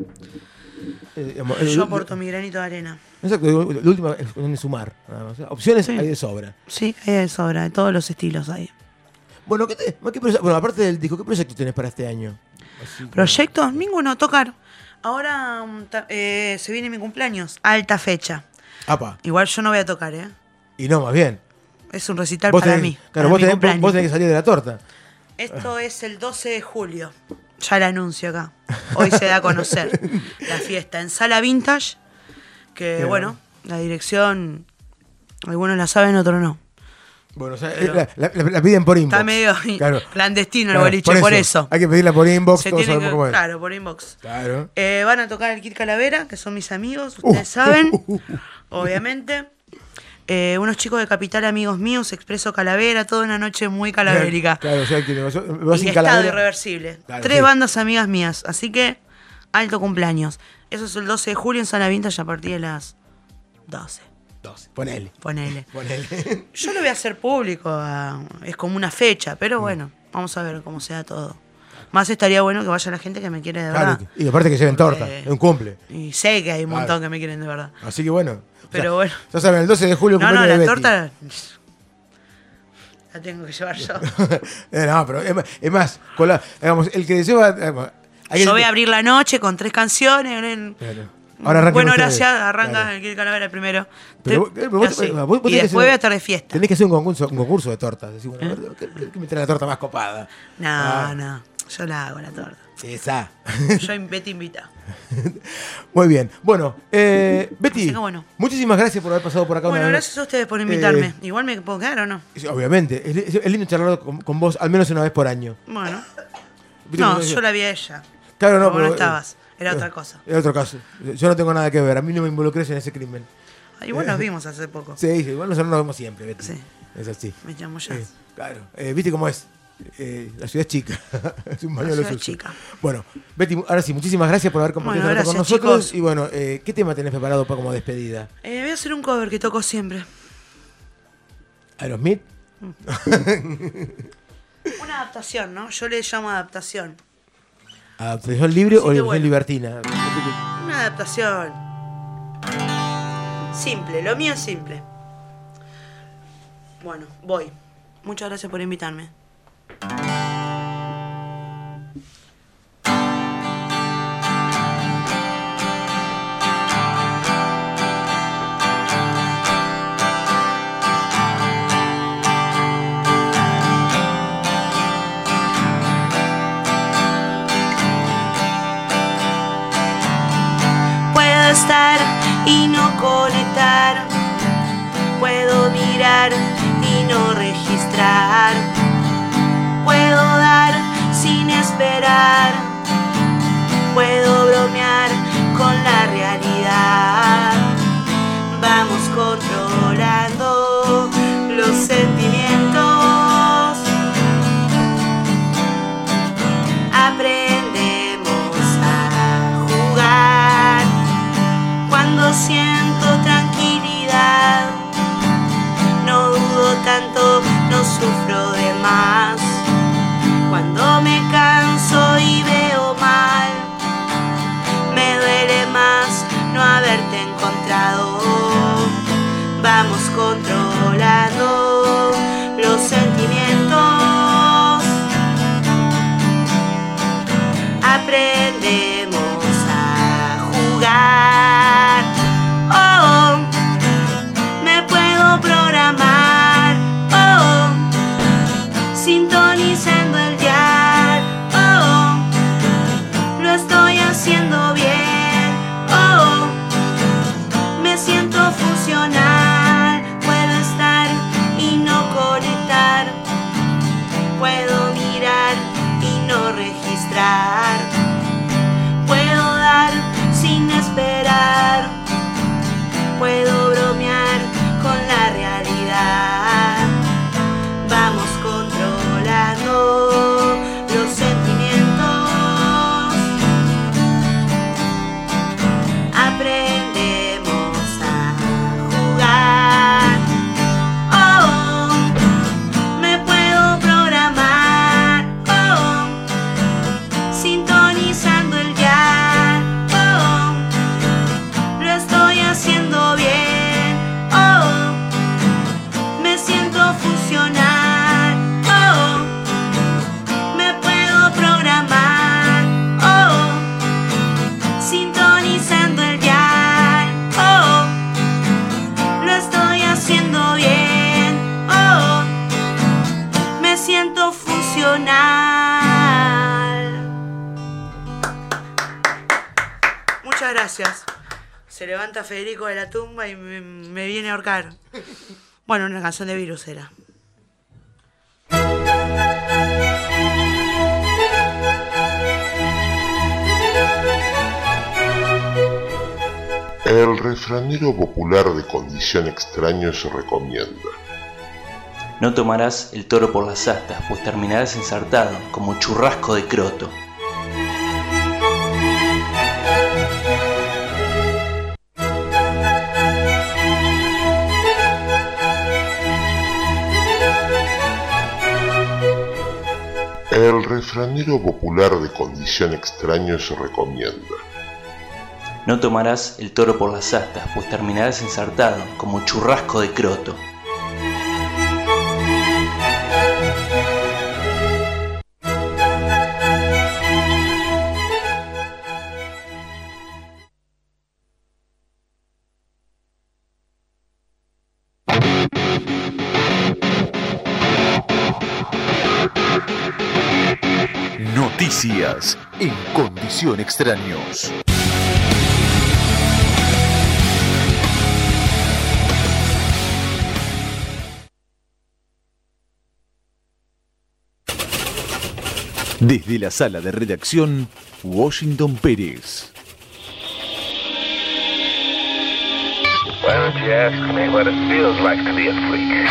Yo aporto mi granito de arena. Exacto, lo último es sumar. Opciones hay de sobra. Sí, hay de sobra, de todos los estilos hay. Bueno, aparte del disco, ¿qué proyectos tenés para este año? ¿Proyectos? Ninguno, tocar. Ahora se viene mi cumpleaños, alta fecha. Apa. Igual yo no voy a tocar, ¿eh? Y no, más bien. Es un recital para mí. Claro, vos tenés que salir de la torta. Esto es el 12 de julio. Ya lo anuncio acá. Hoy se da a conocer la fiesta en Sala Vintage. Que bien. Bueno, la dirección, algunos la saben, otros no. Bueno, o sea, la piden por inbox. Está medio clandestino el boliche, por eso. Hay que pedirla por inbox. Claro, por inbox. Claro. Van a tocar el Kid Calavera, que son mis amigos, ustedes saben, obviamente. Unos chicos de Capital, amigos míos, Expreso Calavera, toda una noche muy calavérica. Claro, o sea, y Estado Irreversible. Claro, 3 bandas amigas mías, así que alto cumpleaños. Eso es el 12 de julio en Sala Vintage a partir de las 12. Ponele. Yo lo voy a hacer público, es como una fecha, pero bueno, vamos a ver cómo sea todo. Más estaría bueno que vaya la gente que me quiere de verdad. Y aparte que lleven torta, es un cumple. Y sé que hay un montón que me quieren de verdad. Así que bueno. Pero bueno. Ya saben, el 12 de julio No, la torta la tengo que llevar yo. No, pero es más, digamos, el que lleva... Yo voy a abrir la noche con 3 canciones. Ahora bueno, gracias, arranca el Kid Calavera primero. Vos y después voy a estar de fiesta. Tenés que hacer un concurso de tortas. Decir, bueno, ¿qué me trae la torta más copada? No, yo la hago la torta. Esa. Yo Betty invita. Muy bien. Bueno, Betty, bueno, muchísimas gracias por haber pasado por acá una vez. Gracias a ustedes por invitarme. Igual me puedo quedar, ¿o no? Obviamente. Es lindo charlar con vos al menos una vez por año. Bueno. No, yo la vi a ella. Claro, no, pero no estabas. Era otra cosa. Era otro caso. Yo no tengo nada que ver. A mí no me involucres en ese crimen. Igual nos vimos hace poco. Sí, igual nosotros nos vemos siempre, Betty. Sí. Es así. Me llamo ya. Claro. ¿Viste cómo es? La ciudad es chica. Es un baño de los chica. Bueno, Betty, ahora sí, muchísimas gracias por haber compartido con nosotros. Chicos. Y bueno, ¿qué tema tenés preparado para como despedida? Voy a hacer un cover que toco siempre. ¿Aerosmith? Una adaptación, ¿no? Yo le llamo adaptación. ¿Adaptación libre o adaptación libertina? Una adaptación simple, lo mío es simple. Bueno, voy. Muchas gracias por invitarme. Puedo estar y no conectar, puedo mirar y no registrar, puedo dar sin esperar, puedo bromear con la realidad. Vamos controlando los sentimientos, aprendemos a jugar. Cuando siento tranquilidad, no dudo tanto, no sufro de más. Cuando me canso y veo mal, me duele más no haberte encontrado. Vamos controlando los sentimientos, aprendemos a jugar. Oh, me puedo programar. Oh, sintonizando el dial. Gracias. Se levanta Federico de la tumba y me viene a ahorcar. Bueno, una canción de Virus era. El refranero popular de condición extraño se recomienda. No tomarás el toro por las astas, pues terminarás ensartado como churrasco de croto. El refranero popular de condición extraño se recomienda. No tomarás el toro por las astas, pues terminarás ensartado como churrasco de croto. Noticias en Condición Extraños. Desde la sala de redacción, Washington Pérez. Why don't you ask me what it feels like to be a freak?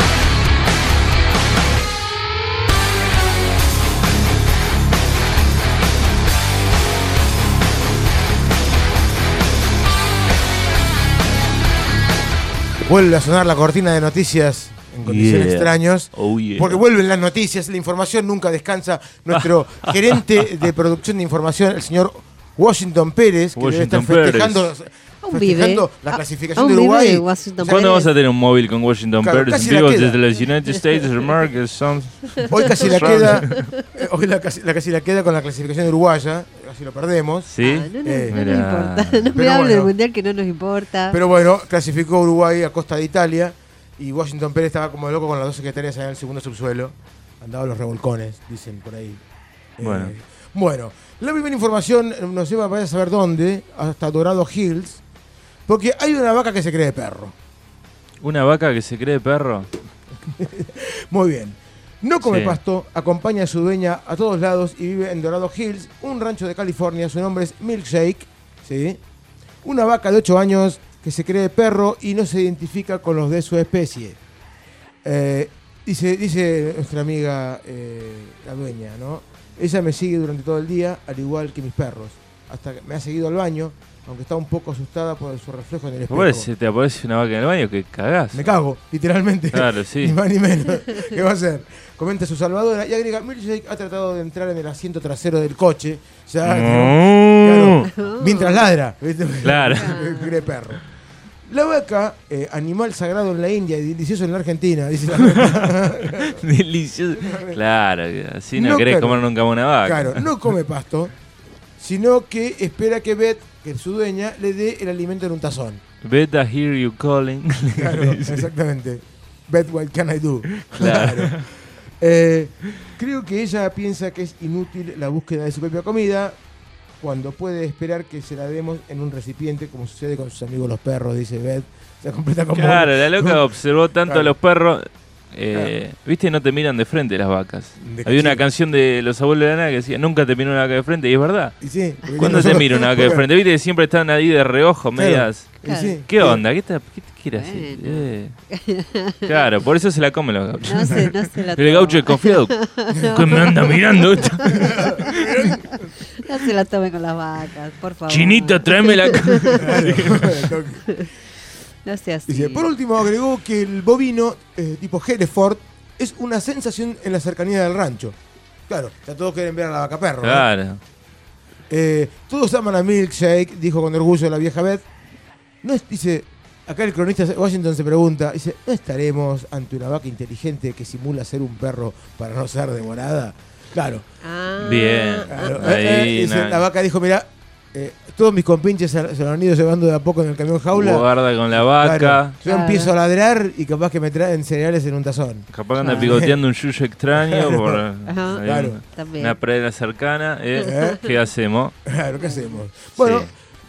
Vuelve a sonar la cortina de noticias en Condición Extraños. Porque vuelven las noticias, la información nunca descansa. Nuestro gerente de producción de información, el señor Washington Pérez, que debe estar festejando la clasificación de Uruguay. ¿Cuándo vas a tener un móvil con Washington Pérez? Vivo desde los United States, Hoy casi la queda. Hoy casi la queda con la clasificación uruguaya. Casi lo perdemos. Sí. No nos importa. No me hable del mundial que no nos importa. Pero bueno, clasificó Uruguay a costa de Italia. Y Washington Pérez estaba como loco con las dos secretarias allá en el segundo subsuelo. Andaban los revolcones, dicen por ahí. Bueno, la primera información nos lleva a saber dónde, hasta Dorado Hills. Porque hay una vaca que se cree perro. ¿Una vaca que se cree perro? Muy bien. No come pasto, acompaña a su dueña a todos lados y vive en Dorado Hills, un rancho de California. Su nombre es Milkshake. ¿Sí? Una vaca de 8 años que se cree perro y no se identifica con los de su especie. Dice nuestra amiga, la dueña, ¿no? Ella me sigue durante todo el día, al igual que mis perros. Hasta que me ha seguido al baño, aunque está un poco asustada por su reflejo en el espejo. Si te aparece una vaca en el baño, que cagás. Me cago, literalmente. Claro, sí. Ni más ni menos. ¿Qué va a hacer? Comenta su salvadora y agrega: Milkshake ha tratado de entrar en el asiento trasero del coche. Ya, claro, mientras ladra. ¿Viste? Claro. Cree perro. La vaca, animal sagrado en la India y delicioso en la Argentina, dice la vaca. Delicioso. Claro, así no querés comer nunca una vaca. Claro, no come pasto, sino que espera que Beth, que es su dueña, le dé el alimento en un tazón. Beth, I hear you calling. Claro, exactamente. Beth, what can I do? Claro. Creo que ella piensa que es inútil la búsqueda de su propia comida cuando puede esperar que se la demos en un recipiente, como sucede con sus amigos los perros, dice Beth. Se completa como claro, la loca observó tanto a los perros. Viste, no te miran de frente las vacas. Había una canción de los abuelos de la nada que decía: nunca te mira una vaca de frente, y es verdad. Y sí, ¿cuándo te mira una vaca de frente? Viste que siempre están ahí de reojo, medias. Claro. Sí. ¿Qué onda? ¿Qué quiere hacer? Claro, por eso se la comen los gauchos. No se la el gaucho desconfiado. ¿Qué me anda mirando? No se la tomen con las vacas, por favor. Chinito, tráeme la. No sea así. Dice, por último agregó que el bovino tipo Hereford es una sensación en la cercanía del rancho. Claro, ya todos quieren ver a la vaca perro. Claro. Todos aman a Milkshake, dijo con orgullo la vieja Beth. Dice, acá el cronista Washington se pregunta, dice, ¿no estaremos ante una vaca inteligente que simula ser un perro para no ser devorada? Claro. Bien. Claro. Dice, la vaca dijo, mira, todos mis compinches se lo han ido llevando de a poco en el camión jaula. Guarda con la vaca. Claro. Yo empiezo a ladrar y capaz que me traen cereales en un tazón. Capaz que anda picoteando un yuyo extraño por claro. una pradera cercana. ¿Qué hacemos? Claro, ¿qué hacemos? Bueno,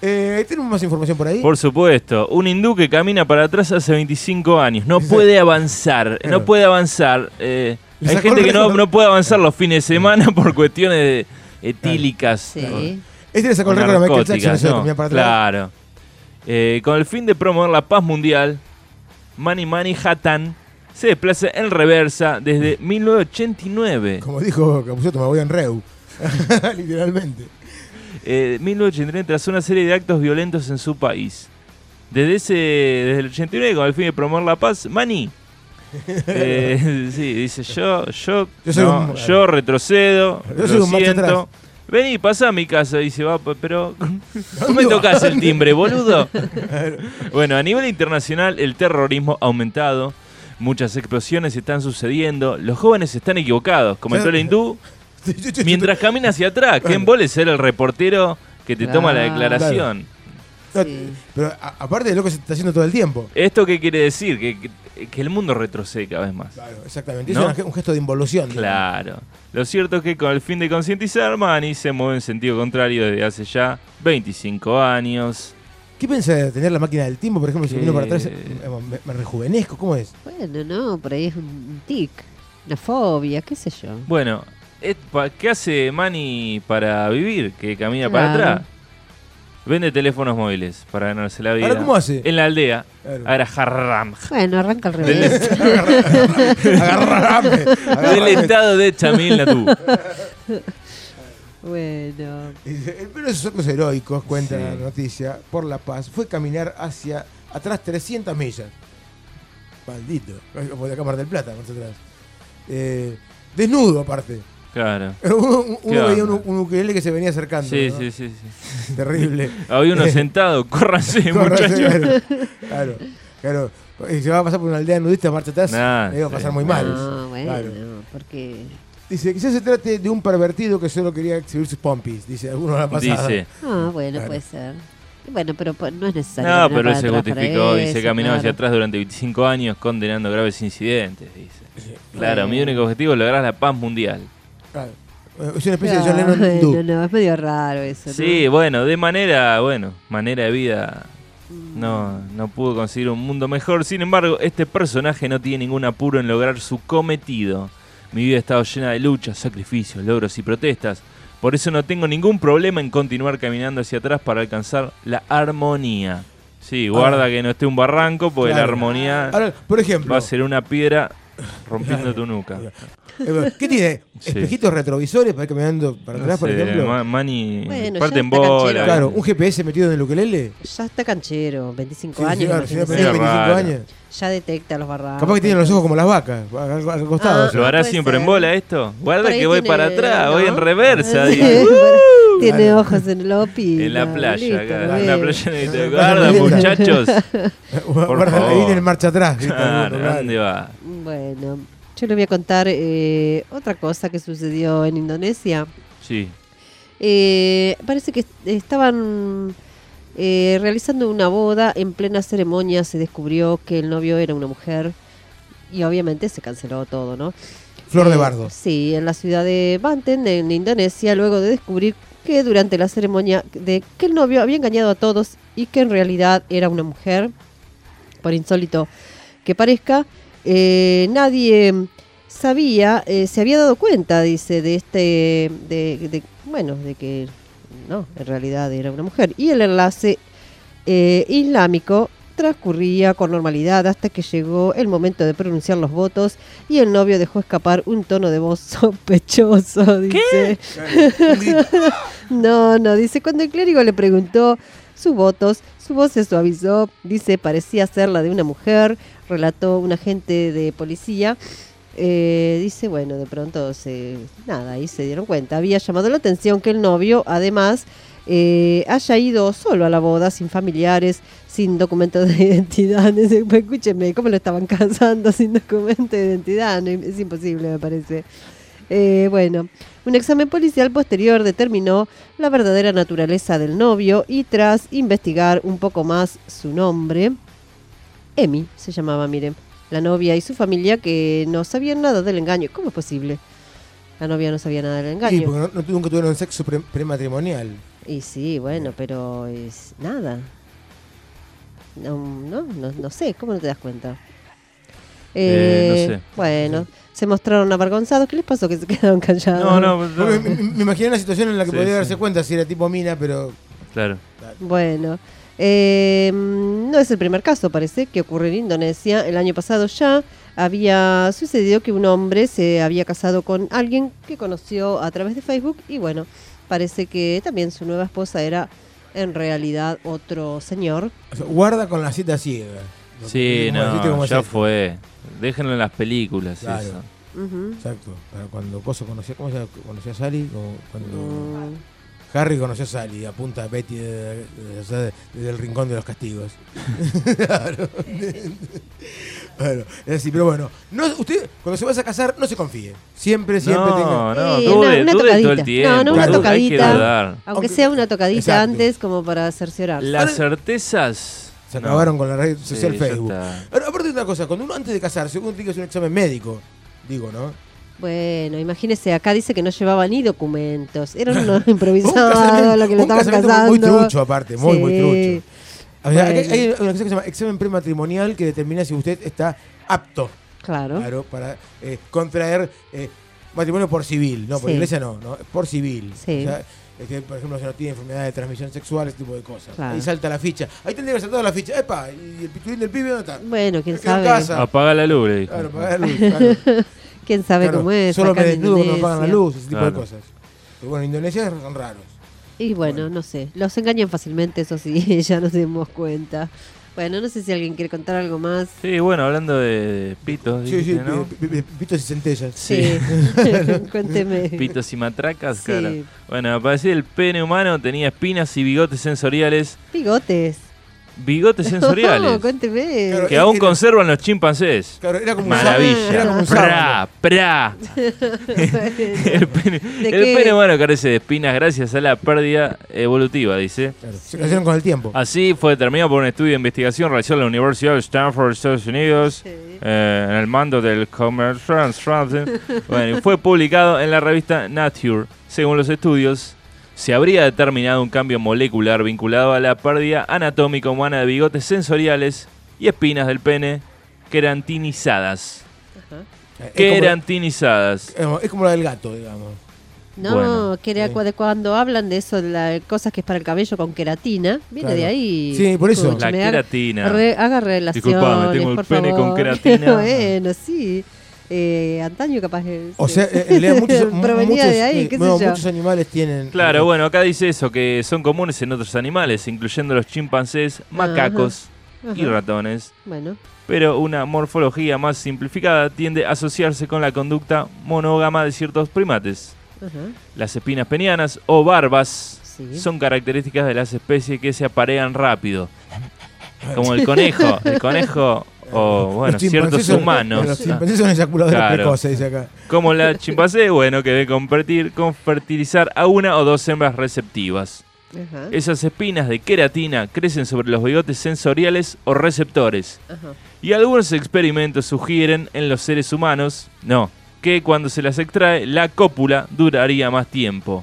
¿Tenemos más información por ahí? Por supuesto. Un hindú que camina para atrás hace 25 años. No puede avanzar. No puede avanzar. Hay gente que no puede avanzar los fines de semana por cuestiones etílicas. Sí. Este le sacó el récord a Michael Jackson, eso de caminar para atrás. Claro. Con el fin de promover la paz mundial, Mani Hattan se desplaza en reversa desde 1989. Como dijo Capusotto, me voy en Reu. Literalmente. 1989 tras una serie de actos violentos en su país. Desde el 89, con el fin de promover la paz, Mani sí, dice yo retrocedo, yo soy un marcha atrás. Vení, pasá a mi casa. Y se va, pero no me tocas el timbre, boludo. Bueno, a nivel internacional el terrorismo ha aumentado. Muchas explosiones están sucediendo. Los jóvenes están equivocados, comentó el hindú. Mientras camina hacia atrás, Ken Ball es ser el reportero que te toma la declaración. Claro. Pero aparte de lo que se está haciendo todo el tiempo. ¿Esto qué quiere decir? Que el mundo retrocede cada vez más. Claro, exactamente. ¿No? Es un gesto de involución. Claro. Digamos. Lo cierto es que con el fin de concientizar, Mani se mueve en sentido contrario desde hace ya 25 años. ¿Qué piensa de tener la máquina del tiempo? Por ejemplo, si vino para atrás, me rejuvenezco. ¿Cómo es? Bueno, no, por ahí es un tic, una fobia, qué sé yo. Bueno, ¿qué hace Mani para vivir? Que camina para atrás. Vende teléfonos móviles para ganarse la vida. ¿Ahora cómo hace? En la aldea. Claro. Ahora Harram. Bueno, arranca al revés. Agarrame. Del estado de Chamil Natú. Bueno. Pero esos actos heroicos, cuenta la noticia, por la paz, fue caminar hacia atrás 300 millas. Maldito. Como de acá Mar del Plata, por atrás. Desnudo, aparte. Claro. Uno veía un ukelele que se venía acercando. Sí, ¿no? sí. Terrible. Había uno sentado, córranse, muchachos. Claro. Y se va a pasar por una aldea nudista, marcha atrás, me iba a pasar muy mal. No, bueno, porque... Dice, quizás se trate de un pervertido que solo quería exhibir sus pompis, dice alguno la pasada. Dice. Bueno, puede ser. Bueno, pero no es necesario. No, pero él se justificó, dice, caminó hacia atrás durante 25 años condenando graves incidentes, dice. Claro, mi único objetivo es lograr la paz mundial. Claro. Es una especie de John Lennon hindú. No, es medio raro eso, ¿no? Sí, bueno, de manera de vida no pudo conseguir un mundo mejor. Sin embargo, este personaje no tiene ningún apuro en lograr su cometido. Mi vida ha estado llena de luchas, sacrificios, logros y protestas. Por eso no tengo ningún problema en continuar caminando hacia atrás para alcanzar la armonía. Sí, guarda que no esté un barranco, porque la armonía por ejemplo, va a ser una piedra rompiendo tu nuca. ¿Qué tiene? ¿Espejitos retrovisores para ir caminando para atrás, por ejemplo? Mani, parte en bola. Claro, un GPS metido en el ukelele. Ya está canchero, 25 años. Claro, 25 años. Ya detecta los barrancos. Capaz que tiene los ojos como las vacas, al costado. ¿Lo hará siempre en bola esto? Guarda que voy para atrás, voy en reversa. Tiene ojos en el opi. En la playa, acá. En la playa de guarda, muchachos. Por favor. Ahí en marcha atrás. Claro, ¿dónde va? Bueno, yo le voy a contar otra cosa que sucedió en Indonesia. Sí. Parece que estaban realizando una boda. En plena ceremonia se descubrió que el novio era una mujer y obviamente se canceló todo, ¿no? Flor de bardo. Sí, en la ciudad de Banten, en Indonesia, luego de descubrir que durante la ceremonia que el novio había engañado a todos y que en realidad era una mujer, por insólito que parezca, nadie sabía, se había dado cuenta, dice, de que no, en realidad era una mujer. Y el enlace islámico transcurría con normalidad hasta que llegó el momento de pronunciar los votos y el novio dejó escapar un tono de voz sospechoso, dice. ¿Qué? No, dice, cuando el clérigo le preguntó sus votos, su voz se suavizó, dice, parecía ser la de una mujer, relató un agente de policía. Dice, bueno, de pronto ahí se dieron cuenta. Había llamado la atención que el novio, además, haya ido solo a la boda, sin familiares, sin documentos de identidad. Escúcheme, ¿cómo lo estaban casando sin documento de identidad? No, es imposible, me parece. Bueno, un examen policial posterior determinó la verdadera naturaleza del novio y tras investigar un poco más su nombre, Emi se llamaba, miren, la novia y su familia que no sabían nada del engaño. ¿Cómo es posible? La novia no sabía nada del engaño. Sí, porque nunca tuvieron sexo prematrimonial. Y sí, bueno, pero es nada. No sé, ¿cómo no te das cuenta? No sé. Bueno, se mostraron avergonzados. ¿Qué les pasó que se quedaron callados? No. Me imaginé una situación en la que podría darse cuenta si era tipo mina, pero... Claro. Bueno, no es el primer caso, parece, que ocurre en Indonesia. El año pasado ya había sucedido que un hombre se había casado con alguien que conoció a través de Facebook y bueno, parece que también su nueva esposa era en realidad otro señor. O sea, guarda con la cita ciega. Sí, no, ya fue. Déjenlo en las películas, claro. eso. Exacto. Cuando Coso conocía a Sally, cuando Harry conoció a Sally, apunta a Betty desde el rincón de los castigos. Claro. Bueno, es así, pero bueno, usted cuando se vaya a casar no se confíe. Siempre tenga. Dude todo el tiempo. Una tocadita. Aunque sea una tocadita. Exacto. Antes, como para cerciorarse. Las certezas se acabaron con la red social Facebook. Ahora, aparte de una cosa, cuando uno antes de casarse, uno tiene que hacer un examen médico, digo, ¿no? Bueno, imagínese, acá dice que no llevaba ni documentos. Eran unos improvisados lo que le estaban casando. Muy trucho, aparte, muy trucho. O sea, hay una cosa que se llama examen prematrimonial que determina si usted está apto. Claro, para contraer matrimonio por civil. No, por iglesia no, por civil. Sí. O sea, es que, por ejemplo, si no tiene enfermedad de transmisión sexual, ese tipo de cosas. Claro. Ahí salta la ficha. Ahí tendría que saltar la ficha. ¡Epa! ¿Y el pitulín del pibe dónde está? Bueno, quién sabe. Apaga la luz, le dijo. Claro, apaga la luz, claro. ¿Quién sabe cómo es? Solo me desnudo cuando apagan la luz, ese tipo de cosas. Pero bueno, en Indonesia son raros. Y bueno, no sé. Los engañan fácilmente, eso sí, ya nos dimos cuenta. Bueno, no sé si alguien quiere contar algo más. Sí, bueno, hablando de pitos, dijiste, ¿no? Pitos y centellas. Sí, cuénteme. Pitos y matracas, claro. Bueno, al parecer el pene humano tenía espinas y bigotes sensoriales. Bigotes sensoriales. No, cuénteme. Claro, que aún conservan los chimpancés. Claro, era como maravilla. Era como un ¡Pra! El pene humano carece de espinas gracias a la pérdida evolutiva, dice. Claro, se crecieron con el tiempo. Así fue determinado por un estudio de investigación realizado en la Universidad de Stanford, Estados Unidos, en el mando del Commerce. Bueno, y fue publicado en la revista Nature. Según los estudios, se habría determinado un cambio molecular vinculado a la pérdida anatómica humana de bigotes sensoriales y espinas del pene queratinizadas. Queratinizadas. Es como la del gato, digamos. No, bueno, cuando hablan de eso, de cosas que es para el cabello con queratina, viene de ahí. Sí, por eso. La queratina. Haga relaciones, disculpame, tengo el pene con queratina. Bueno, sí. Antaño capaz o sea, provenía de ahí, qué sé yo. Muchos animales tienen. Claro, bueno, acá dice eso, que son comunes en otros animales, incluyendo los chimpancés, macacos y ratones. Bueno. Pero una morfología más simplificada tiende a asociarse con la conducta monógama de ciertos primates. Las espinas penianas o barbas son características de las especies que se aparean rápido. Como el conejo. El conejo o, bueno, ciertos humanos. Los chimpancés son eyaculadores precoces, dice acá. Como la chimpancé, bueno, que debe con fertilizar a una o dos hembras receptivas. Esas espinas de queratina crecen sobre los bigotes sensoriales o receptores. Y algunos experimentos sugieren en los seres humanos, que cuando se las extrae, la cópula duraría más tiempo.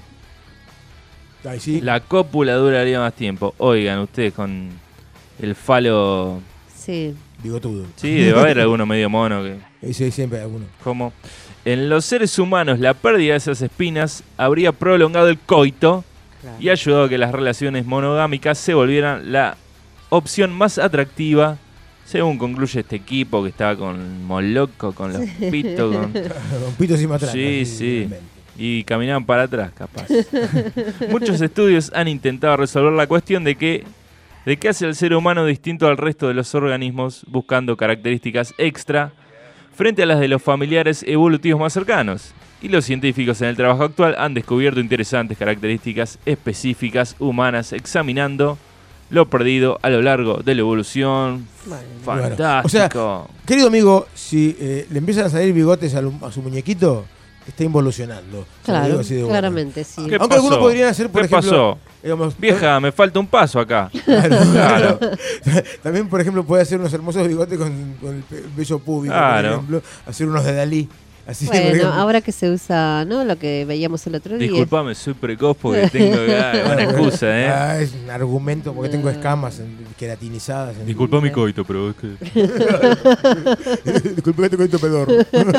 La cópula duraría más tiempo. Oigan, ustedes con el falo... Sí. Bigotudo. Sí, debe haber alguno medio mono que... Sí, siempre hay alguno. ¿Cómo? En los seres humanos, la pérdida de esas espinas habría prolongado el coito y ayudado a que las relaciones monogámicas se volvieran la opción más atractiva, según concluye este equipo que estaba con Moloco, con los pitos. Con pitos y matracas. Sí. Y caminaban para atrás, capaz. Muchos estudios han intentado resolver la cuestión de qué hace al ser humano distinto al resto de los organismos, buscando características extra frente a las de los familiares evolutivos más cercanos. Y los científicos en el trabajo actual han descubierto interesantes características específicas humanas examinando lo perdido a lo largo de la evolución. Fantástico. O sea, querido amigo, si le empiezan a salir bigotes a su muñequito, está involucionando. Claro, claramente, sí. Aunque algunos podrían hacer, por ejemplo... pasó? Digamos, vieja, me falta un paso acá. Claro. También, por ejemplo, puede hacer unos hermosos bigotes con el vello púbico, por ejemplo. Hacer unos de Dalí. Así bueno, ahora que se usa, ¿no? Lo que veíamos el otro día. Disculpame, soy precoz porque tengo una excusa, ¿eh? Es un argumento porque tengo escamas queratinizadas. Disculpa mi coito, pero es que... Disculpa tu coito pedorro.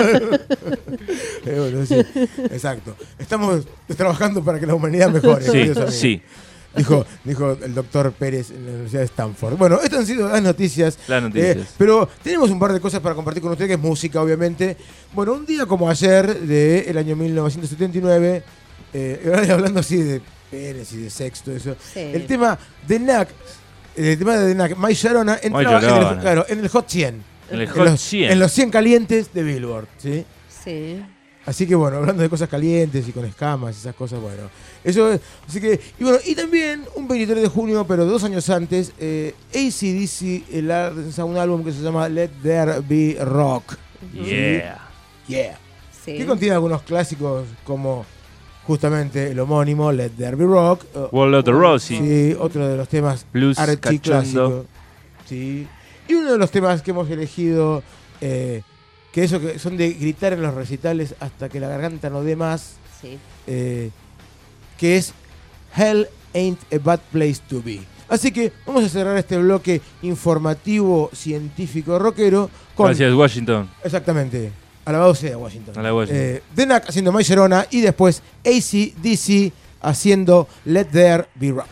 Bueno, sí, exacto. Estamos trabajando para que la humanidad mejore. Sí. Dijo el doctor Pérez en la Universidad de Stanford. Bueno, estas han sido las noticias. Pero tenemos un par de cosas para compartir con ustedes, que es música, obviamente. Bueno, un día como ayer, del año 1979, hablando así de Pérez y de sexo, eso. Sí. El tema de NAC, My Sharona, entraba en el Hot 100. En los 100 calientes de Billboard, ¿sí? Sí. Así que bueno, hablando de cosas calientes y con escamas y esas cosas, bueno. Eso es, así que, y también un 23 de junio, pero 2 años antes, AC/DC lanza un álbum que se llama Let There Be Rock. Yeah. Sí. Que contiene algunos clásicos como justamente el homónimo Let There Be Rock. Wall of the Rosie. Sí, otro de los temas blues archiclásicos. Sí. Y uno de los temas que hemos elegido, que son de gritar en los recitales hasta que la garganta no dé más, sí. Que es Hell Ain't a Bad Place to Be. Así que vamos a cerrar este bloque informativo, científico, rockero con... Gracias, Washington. Exactamente. Alabado sea Washington. The Knack haciendo My Sharona y después AC/DC haciendo Let There Be Rock.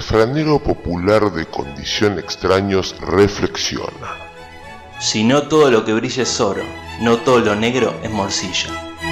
refranero popular de Condición Extraños reflexiona. Si no todo lo que brilla es oro, no todo lo negro es morcilla.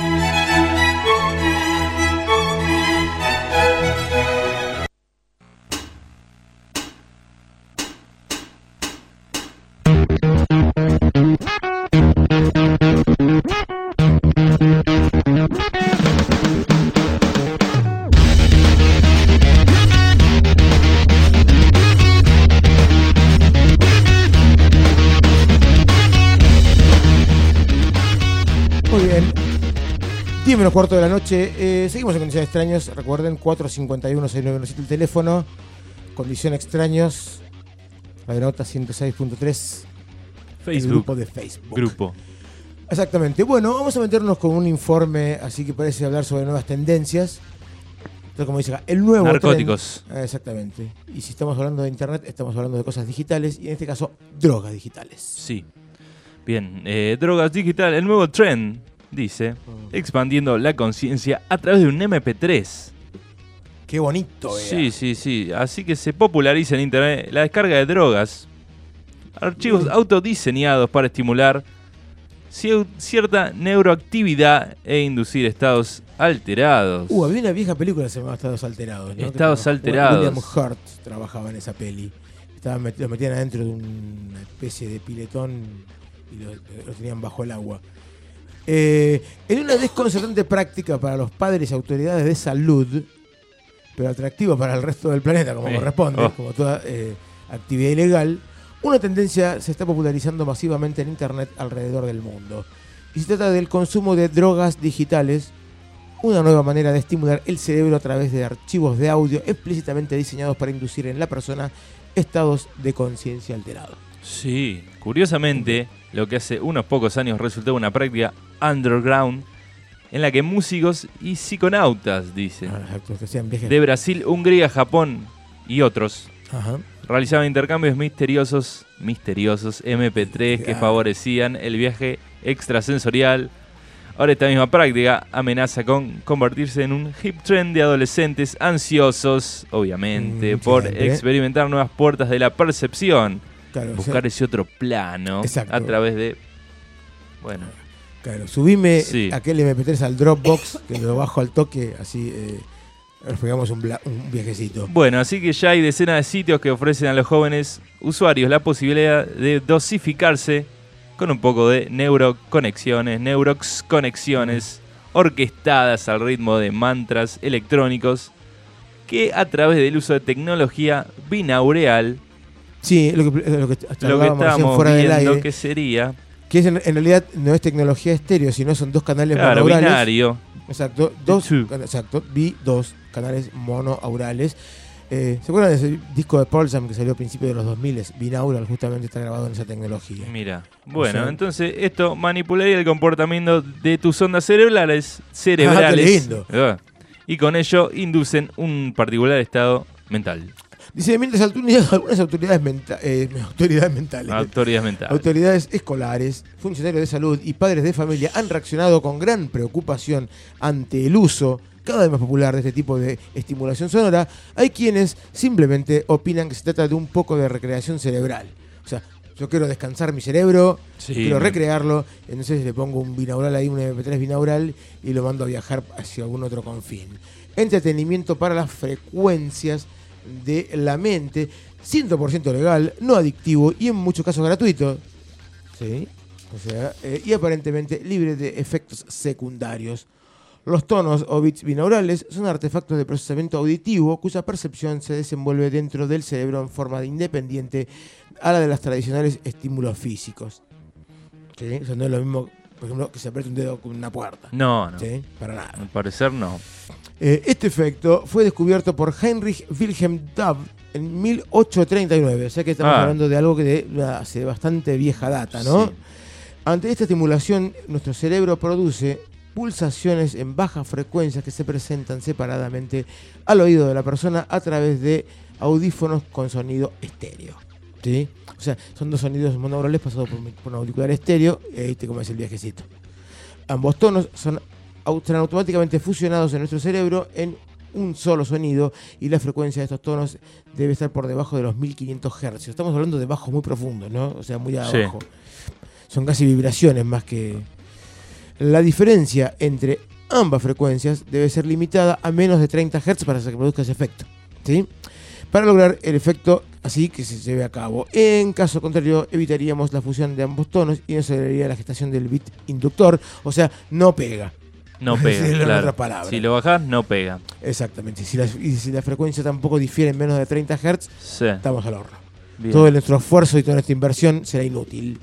Menos cuarto de la noche, seguimos en Condiciones Extraños. Recuerden, 451-6997 el teléfono. Condición Extraños, Radionauta 106.3, Facebook. El grupo de Facebook. Grupo. Exactamente. Bueno, vamos a meternos con un informe, así que parece hablar sobre nuevas tendencias. Entonces, como dice acá, el nuevo narcóticos. Exactamente. Y si estamos hablando de internet, estamos hablando de cosas digitales y en este caso, drogas digitales. Sí. Bien, drogas digitales, el nuevo trend. Dice, expandiendo la conciencia a través de un MP3. Qué bonito, Sí. Así que se populariza en internet la descarga de drogas. Archivos autodiseñados para estimular cierta neuroactividad e inducir estados alterados. Había una vieja película que se llamaba Estados Alterados, ¿no? Estados alterados. William Hurt trabajaba en esa peli. Lo metían adentro de una especie de piletón y lo tenían bajo el agua. En una desconcertante práctica para los padres y autoridades de salud, pero atractiva para el resto del planeta, como corresponde, como toda actividad ilegal, una tendencia se está popularizando masivamente en internet alrededor del mundo. Y se trata del consumo de drogas digitales, una nueva manera de estimular el cerebro a través de archivos de audio explícitamente diseñados para inducir en la persona estados de conciencia alterados. Sí, curiosamente, lo que hace unos pocos años resultó una práctica underground en la que músicos y psiconautas, dicen, de Brasil, Hungría, Japón y otros, realizaban intercambios misteriosos MP3 que favorecían el viaje extrasensorial. Ahora esta misma práctica amenaza con convertirse en un hip trend de adolescentes ansiosos, obviamente, por experimentar nuevas puertas de la percepción. Claro, buscar ese otro plano a través de... Bueno. Claro, subime aquel MP3 al Dropbox, que lo bajo al toque, así nos pegamos un viajecito. Bueno, así que ya hay decenas de sitios que ofrecen a los jóvenes usuarios la posibilidad de dosificarse con un poco de neuroconexiones orquestadas al ritmo de mantras electrónicos que a través del uso de tecnología binaural. Sí, lo que estábamos fuera del aire, que sería... Que es, en realidad no es tecnología estéreo, sino son dos canales monoaurales. Binario. Exacto, dos canales monoaurales. ¿Se acuerdan de ese disco de Pearl Jam que salió a principios de los 2000? Binaural justamente está grabado en esa tecnología. Mira, bueno, entonces esto manipularía el comportamiento de tus ondas cerebrales. Qué lindo. Y con ello inducen un particular estado mental. Dice, mientras algunas autoridades escolares, funcionarios de salud y padres de familia han reaccionado con gran preocupación ante el uso cada vez más popular de este tipo de estimulación sonora, hay quienes simplemente opinan que se trata de un poco de recreación cerebral. O sea, yo quiero descansar mi cerebro, quiero recrearlo, entonces le pongo un binaural ahí, un MP3 binaural, y lo mando a viajar hacia algún otro confín. Entretenimiento para las frecuencias de la mente, 100% legal, no adictivo y en muchos casos gratuito. ¿Sí? O sea, y aparentemente libre de efectos secundarios. Los tonos o bits binaurales son artefactos de procesamiento auditivo cuya percepción se desenvuelve dentro del cerebro en forma independiente a la de los tradicionales estímulos físicos. ¿Sí? Eso no es lo mismo, por ejemplo, que se apriete un dedo con una puerta. No. ¿Sí? Para nada. Al parecer no. Este efecto fue descubierto por Heinrich Wilhelm Dove en 1839. O sea que estamos hablando de algo que hace bastante vieja data, ¿no? Sí. Ante esta estimulación, nuestro cerebro produce pulsaciones en bajas frecuencias que se presentan separadamente al oído de la persona a través de audífonos con sonido estéreo. ¿Sí? O sea, son dos sonidos monoaurales pasados por un auricular estéreo y ahí te comes el viajecito. Ambos tonos serán automáticamente fusionados en nuestro cerebro en un solo sonido y la frecuencia de estos tonos debe estar por debajo de los 1500 Hz. Estamos hablando de bajos muy profundos, ¿no? O sea, muy abajo. Sí. Son casi vibraciones más que... La diferencia entre ambas frecuencias debe ser limitada a menos de 30 Hz para que se produzca ese efecto, ¿sí? Para lograr el efecto así que se lleve a cabo. En caso contrario, evitaríamos la fusión de ambos tonos y no se daría la gestación del bit inductor, o sea, no pega. No pega, claro. En otras palabras. Si lo bajás, no pega. Exactamente. Y si la frecuencia tampoco difiere en menos de 30 Hz, sí, estamos al horno. Bien. Todo nuestro esfuerzo y toda nuestra inversión será inútil.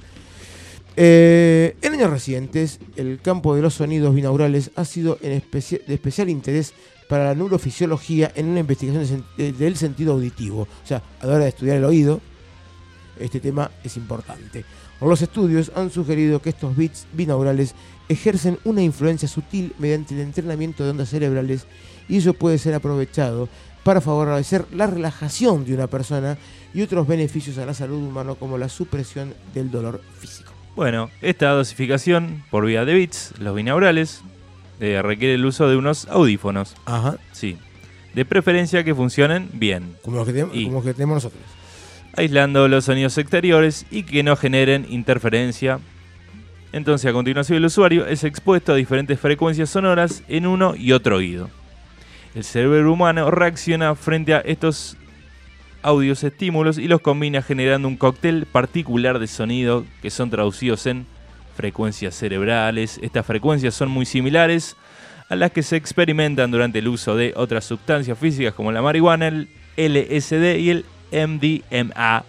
En años recientes, el campo de los sonidos binaurales ha sido de especial interés para la neurofisiología en una investigación del sentido auditivo. O sea, a la hora de estudiar el oído, este tema es importante. Los estudios han sugerido que estos bits binaurales ejercen una influencia sutil mediante el entrenamiento de ondas cerebrales y eso puede ser aprovechado para favorecer la relajación de una persona y otros beneficios a la salud humana como la supresión del dolor físico. Bueno, esta dosificación por vía de bits, los binaurales, requiere el uso de unos audífonos. Ajá. Sí. De preferencia que funcionen bien. Como los que tenemos nosotros. Aislando los sonidos exteriores y que no generen interferencia. Entonces, a continuación, el usuario es expuesto a diferentes frecuencias sonoras en uno y otro oído. El cerebro humano reacciona frente a estos audios estímulos y los combina generando un cóctel particular de sonido que son traducidos en frecuencias cerebrales. Estas frecuencias son muy similares a las que se experimentan durante el uso de otras sustancias físicas como la marihuana, el LSD y el MDMA.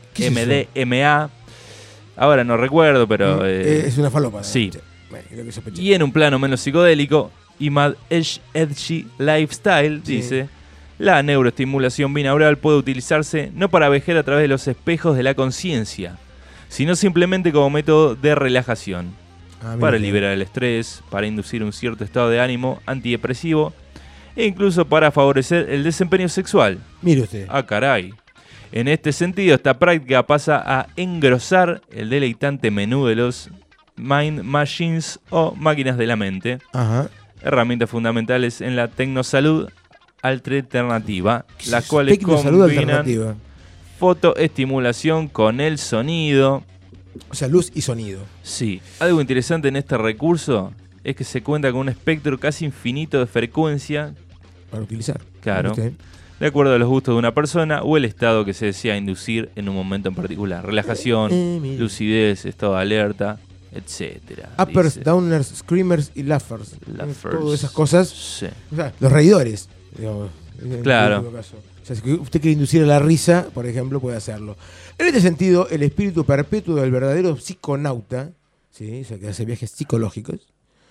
Ahora no recuerdo, pero... es una falopa. Sí. Y en un plano menos psicodélico, Imad Edgy Lifestyle dice... La neuroestimulación binaural puede utilizarse no para vejer a través de los espejos de la conciencia, sino simplemente como método de relajación, para liberar el estrés, para inducir un cierto estado de ánimo antidepresivo e incluso para favorecer el desempeño sexual. Mire usted. Ah, caray. En este sentido, esta práctica pasa a engrosar el deleitante menú de los mind machines o máquinas de la mente, herramientas fundamentales en la tecnosalud alternativa, las cuales combinan fotoestimulación con el sonido. O sea, luz y sonido. Sí. Algo interesante en este recurso es que se cuenta con un espectro casi infinito de frecuencia para utilizar. Claro. De acuerdo a los gustos de una persona o el estado que se desea inducir en un momento en particular. Relajación, lucidez, estado de alerta, etcétera. Uppers, dice. downers, screamers y laughers. Todas esas cosas. Sí. O sea, los reidores. Digamos, claro. O sea, si usted quiere inducir a la risa, por ejemplo, puede hacerlo. En este sentido, el espíritu perpetuo del verdadero psiconauta, ¿sí? O sea, que hace viajes psicológicos,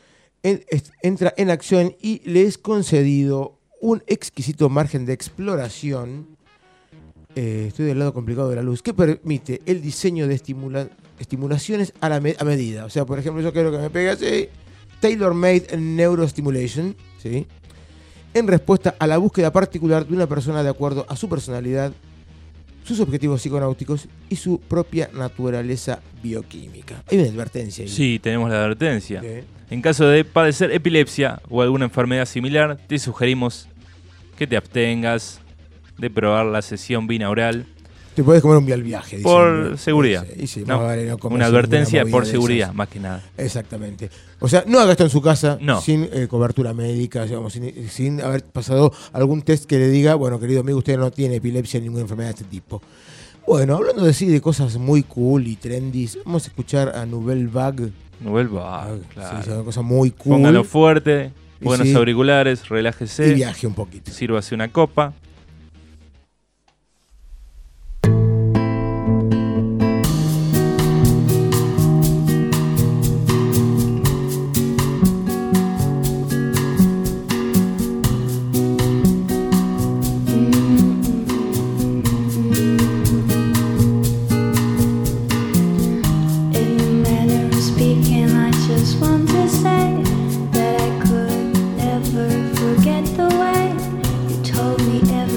entra en acción y le es concedido un exquisito margen de exploración. Estoy del lado complicado de la luz, que permite el diseño de estimulaciones a medida. O sea, por ejemplo, yo quiero que me pegue así, tailor-made neurostimulation, ¿sí? En respuesta a la búsqueda particular de una persona de acuerdo a su personalidad, sus objetivos psiconáuticos y su propia naturaleza bioquímica. Hay una advertencia ahí. Sí, tenemos la advertencia. En caso de padecer epilepsia o alguna enfermedad similar, te sugerimos que te abstengas de probar la sesión binaural. Te puedes comer un viaje. Por seguridad. Sí, no, una advertencia por seguridad, más que nada. Exactamente. O sea, no haga esto en su casa sin cobertura médica, digamos, sin haber pasado algún test que le diga, bueno, querido amigo, usted no tiene epilepsia ni ninguna enfermedad de este tipo. Bueno, hablando de cosas muy cool y trendy, vamos a escuchar a Nouvelle Vague. Nouvelle Vague, claro. Sí, es una cosa muy cool. Póngalo fuerte, buenos auriculares, relájese. Y viaje un poquito. Sírvase una copa. That I could never forget the way you told me everything.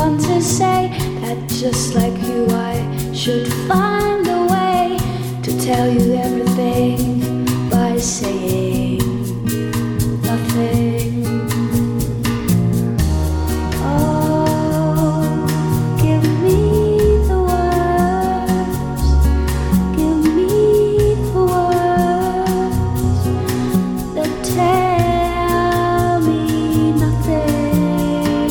want to say that just like you I should find a way to tell you everything by saying nothing. Oh, give me the words, give me the words that tell me nothing.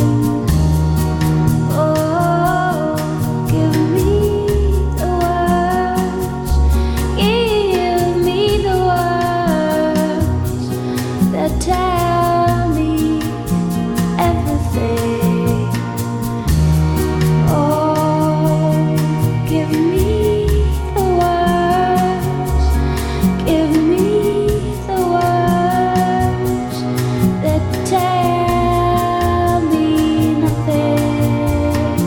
Oh, give me the words, give me the words that tell me everything. Oh, give me the words, give me the words that tell me nothing.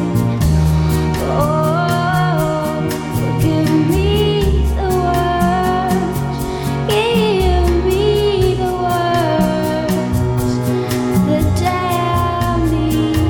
Oh, give me the words, give me the words that tell me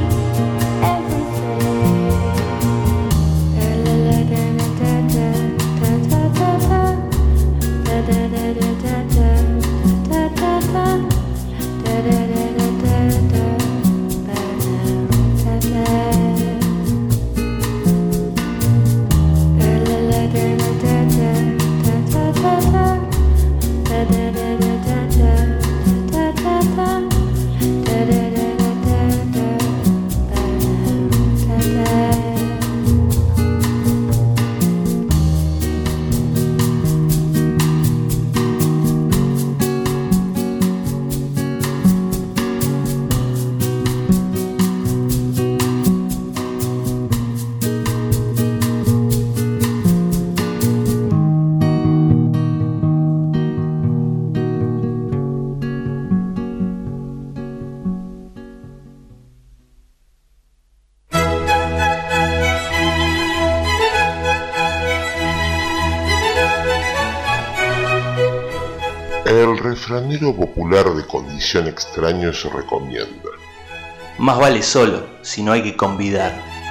El refranero popular de Condición Extraños recomienda: Más vale solo, si no hay que convidar.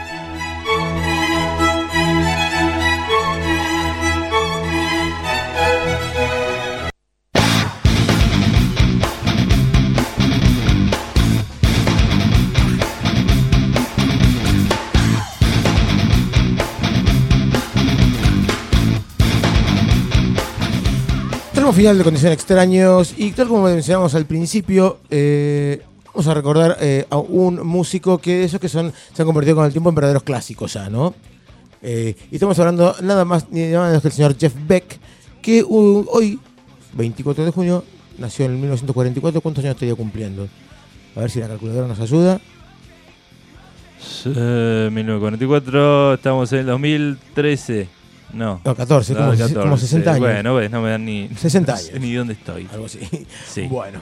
Tenemos final de Condición Extraños y tal como mencionamos al principio, vamos a recordar a un músico que esos que se han convertido con el tiempo en verdaderos clásicos ya, ¿no? Y estamos hablando nada más ni nada menos que el señor Jeff Beck, que hoy, 24 de junio, nació en 1944. ¿Cuántos años estaría cumpliendo? A ver si la calculadora nos ayuda. 1944, estamos en el 2013. No, 14, como 60 años. Bueno, ves, no me dan ni 60 años. Ni dónde estoy. Algo así. Sí. Bueno.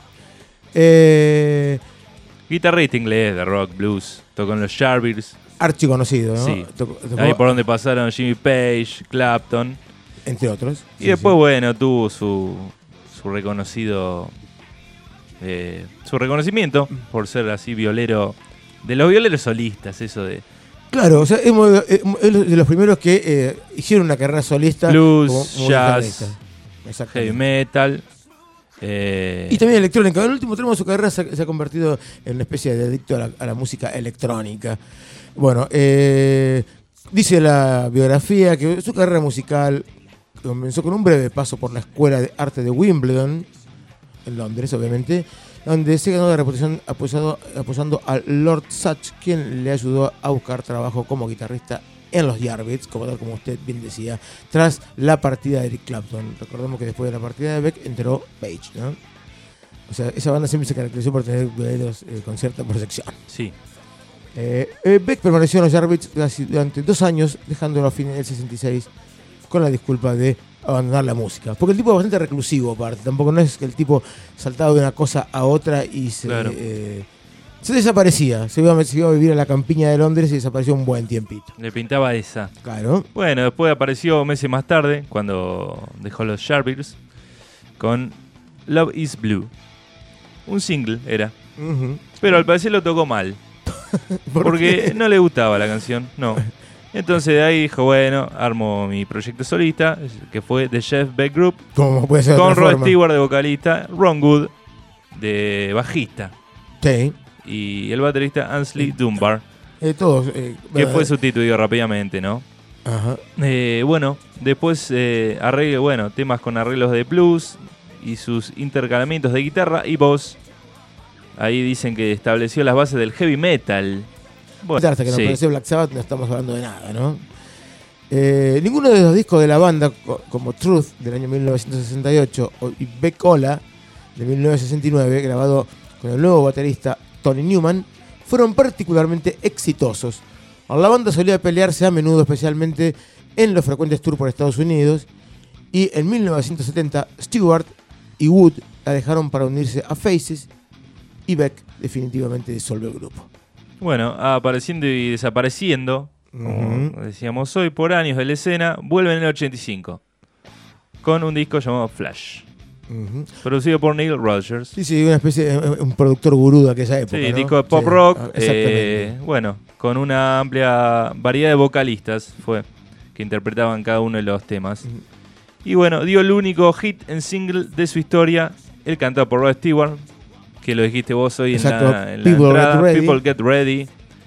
Guitarrista inglés de rock, blues. Tocó en los Yardbirds. Archiconocido, ¿no? Sí. Ahí por donde pasaron Jimmy Page, Clapton. Entre otros. Y después, bueno, tuvo su reconocido... su reconocimiento por ser así violero. De los violeros solistas, eso de... Claro, o sea, es de los primeros que hicieron una carrera solista. Blues, jazz, heavy metal. Y también electrónica. En el último tramo de su carrera se ha convertido en una especie de adicto a la música electrónica. Bueno, dice la biografía que su carrera musical comenzó con un breve paso por la Escuela de Arte de Wimbledon, en Londres, obviamente, donde se ganó la reputación apoyando a Lord Sutch, quien le ayudó a buscar trabajo como guitarrista en los Yardbirds, como usted bien decía, tras la partida de Eric Clapton. Recordemos que después de la partida de Beck entró Page, ¿no? O sea, esa banda siempre se caracterizó por tener violeros con cierta proyección. Sí. Beck permaneció en los Yardbirds durante 2 años, dejándolo a fines del 66 con la disculpa de abandonar la música. Porque el tipo es bastante reclusivo, aparte. Tampoco no es que el tipo saltaba de una cosa a otra y se desaparecía. Se iba a vivir a la campiña de Londres y desapareció un buen tiempito. Le pintaba esa. Claro. Bueno, después apareció meses más tarde, cuando dejó los Yardbirds, con Love is Blue. Un single era. Uh-huh. Pero al parecer lo tocó mal. Porque no le gustaba la canción, no. Entonces de ahí dijo, bueno, armo mi proyecto solista, que fue The Jeff Beck Group, ¿Cómo puede ser con Rod Stewart de vocalista, Ron Wood de bajista. Sí. Y el baterista Ainsley Dunbar. Todos. Que fue sustituido rápidamente, ¿no? Ajá. Bueno, después temas con arreglos de blues y sus intercalamientos de guitarra y voz. Ahí dicen que estableció las bases del heavy metal. Bueno, hasta que nos apareció Black Sabbath no estamos hablando de nada, ¿no? Ninguno de los discos de la banda, como Truth del año 1968 y Beck Ola de 1969, grabado con el nuevo baterista Tony Newman, fueron particularmente exitosos. La banda solía pelearse a menudo, especialmente en los frecuentes tours por Estados Unidos, y en 1970 Stewart y Wood la dejaron para unirse a Faces, y Beck definitivamente disolvió el grupo. Bueno, apareciendo y desapareciendo, como decíamos hoy, por años de la escena, vuelven en el 85 con un disco llamado Flash, producido por Neil Rogers. Sí, una especie de un productor gurú de aquella época. Sí, ¿no? disco de pop rock, exactamente. Con una amplia variedad de vocalistas que interpretaban cada uno de los temas. Y bueno, dio el único hit en single de su historia, el cantado por Rod Stewart, que lo dijiste vos hoy en la entrada, People Get Ready.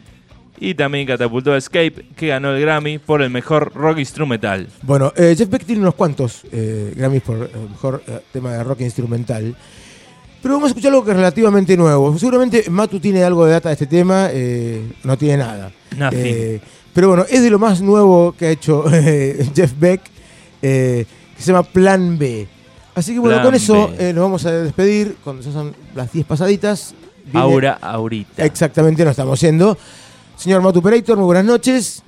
Y también catapultó a Escape, que ganó el Grammy por el mejor rock instrumental. Bueno, Jeff Beck tiene unos cuantos Grammys por el mejor tema de rock instrumental. Pero vamos a escuchar algo que es relativamente nuevo. Seguramente Matu tiene algo de data de este tema, no tiene nada. Pero bueno, es de lo más nuevo que ha hecho Jeff Beck, que se llama Plan B. Así que bueno, con eso nos vamos a despedir cuando ya son las 10 pasaditas. Ahorita. Exactamente, nos estamos yendo. Señor Matu Operator, muy buenas noches.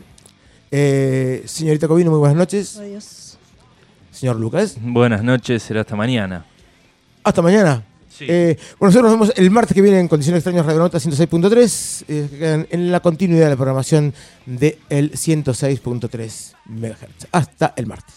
Señorita Covino, muy buenas noches. Adiós. Señor Lucas. Buenas noches, será hasta mañana. ¿Hasta mañana? Sí. Bueno, nosotros nos vemos el martes que viene en Condiciones Extrañas Radio Nota 106.3, en la continuidad de la programación del 106.3 MHz. Hasta el martes.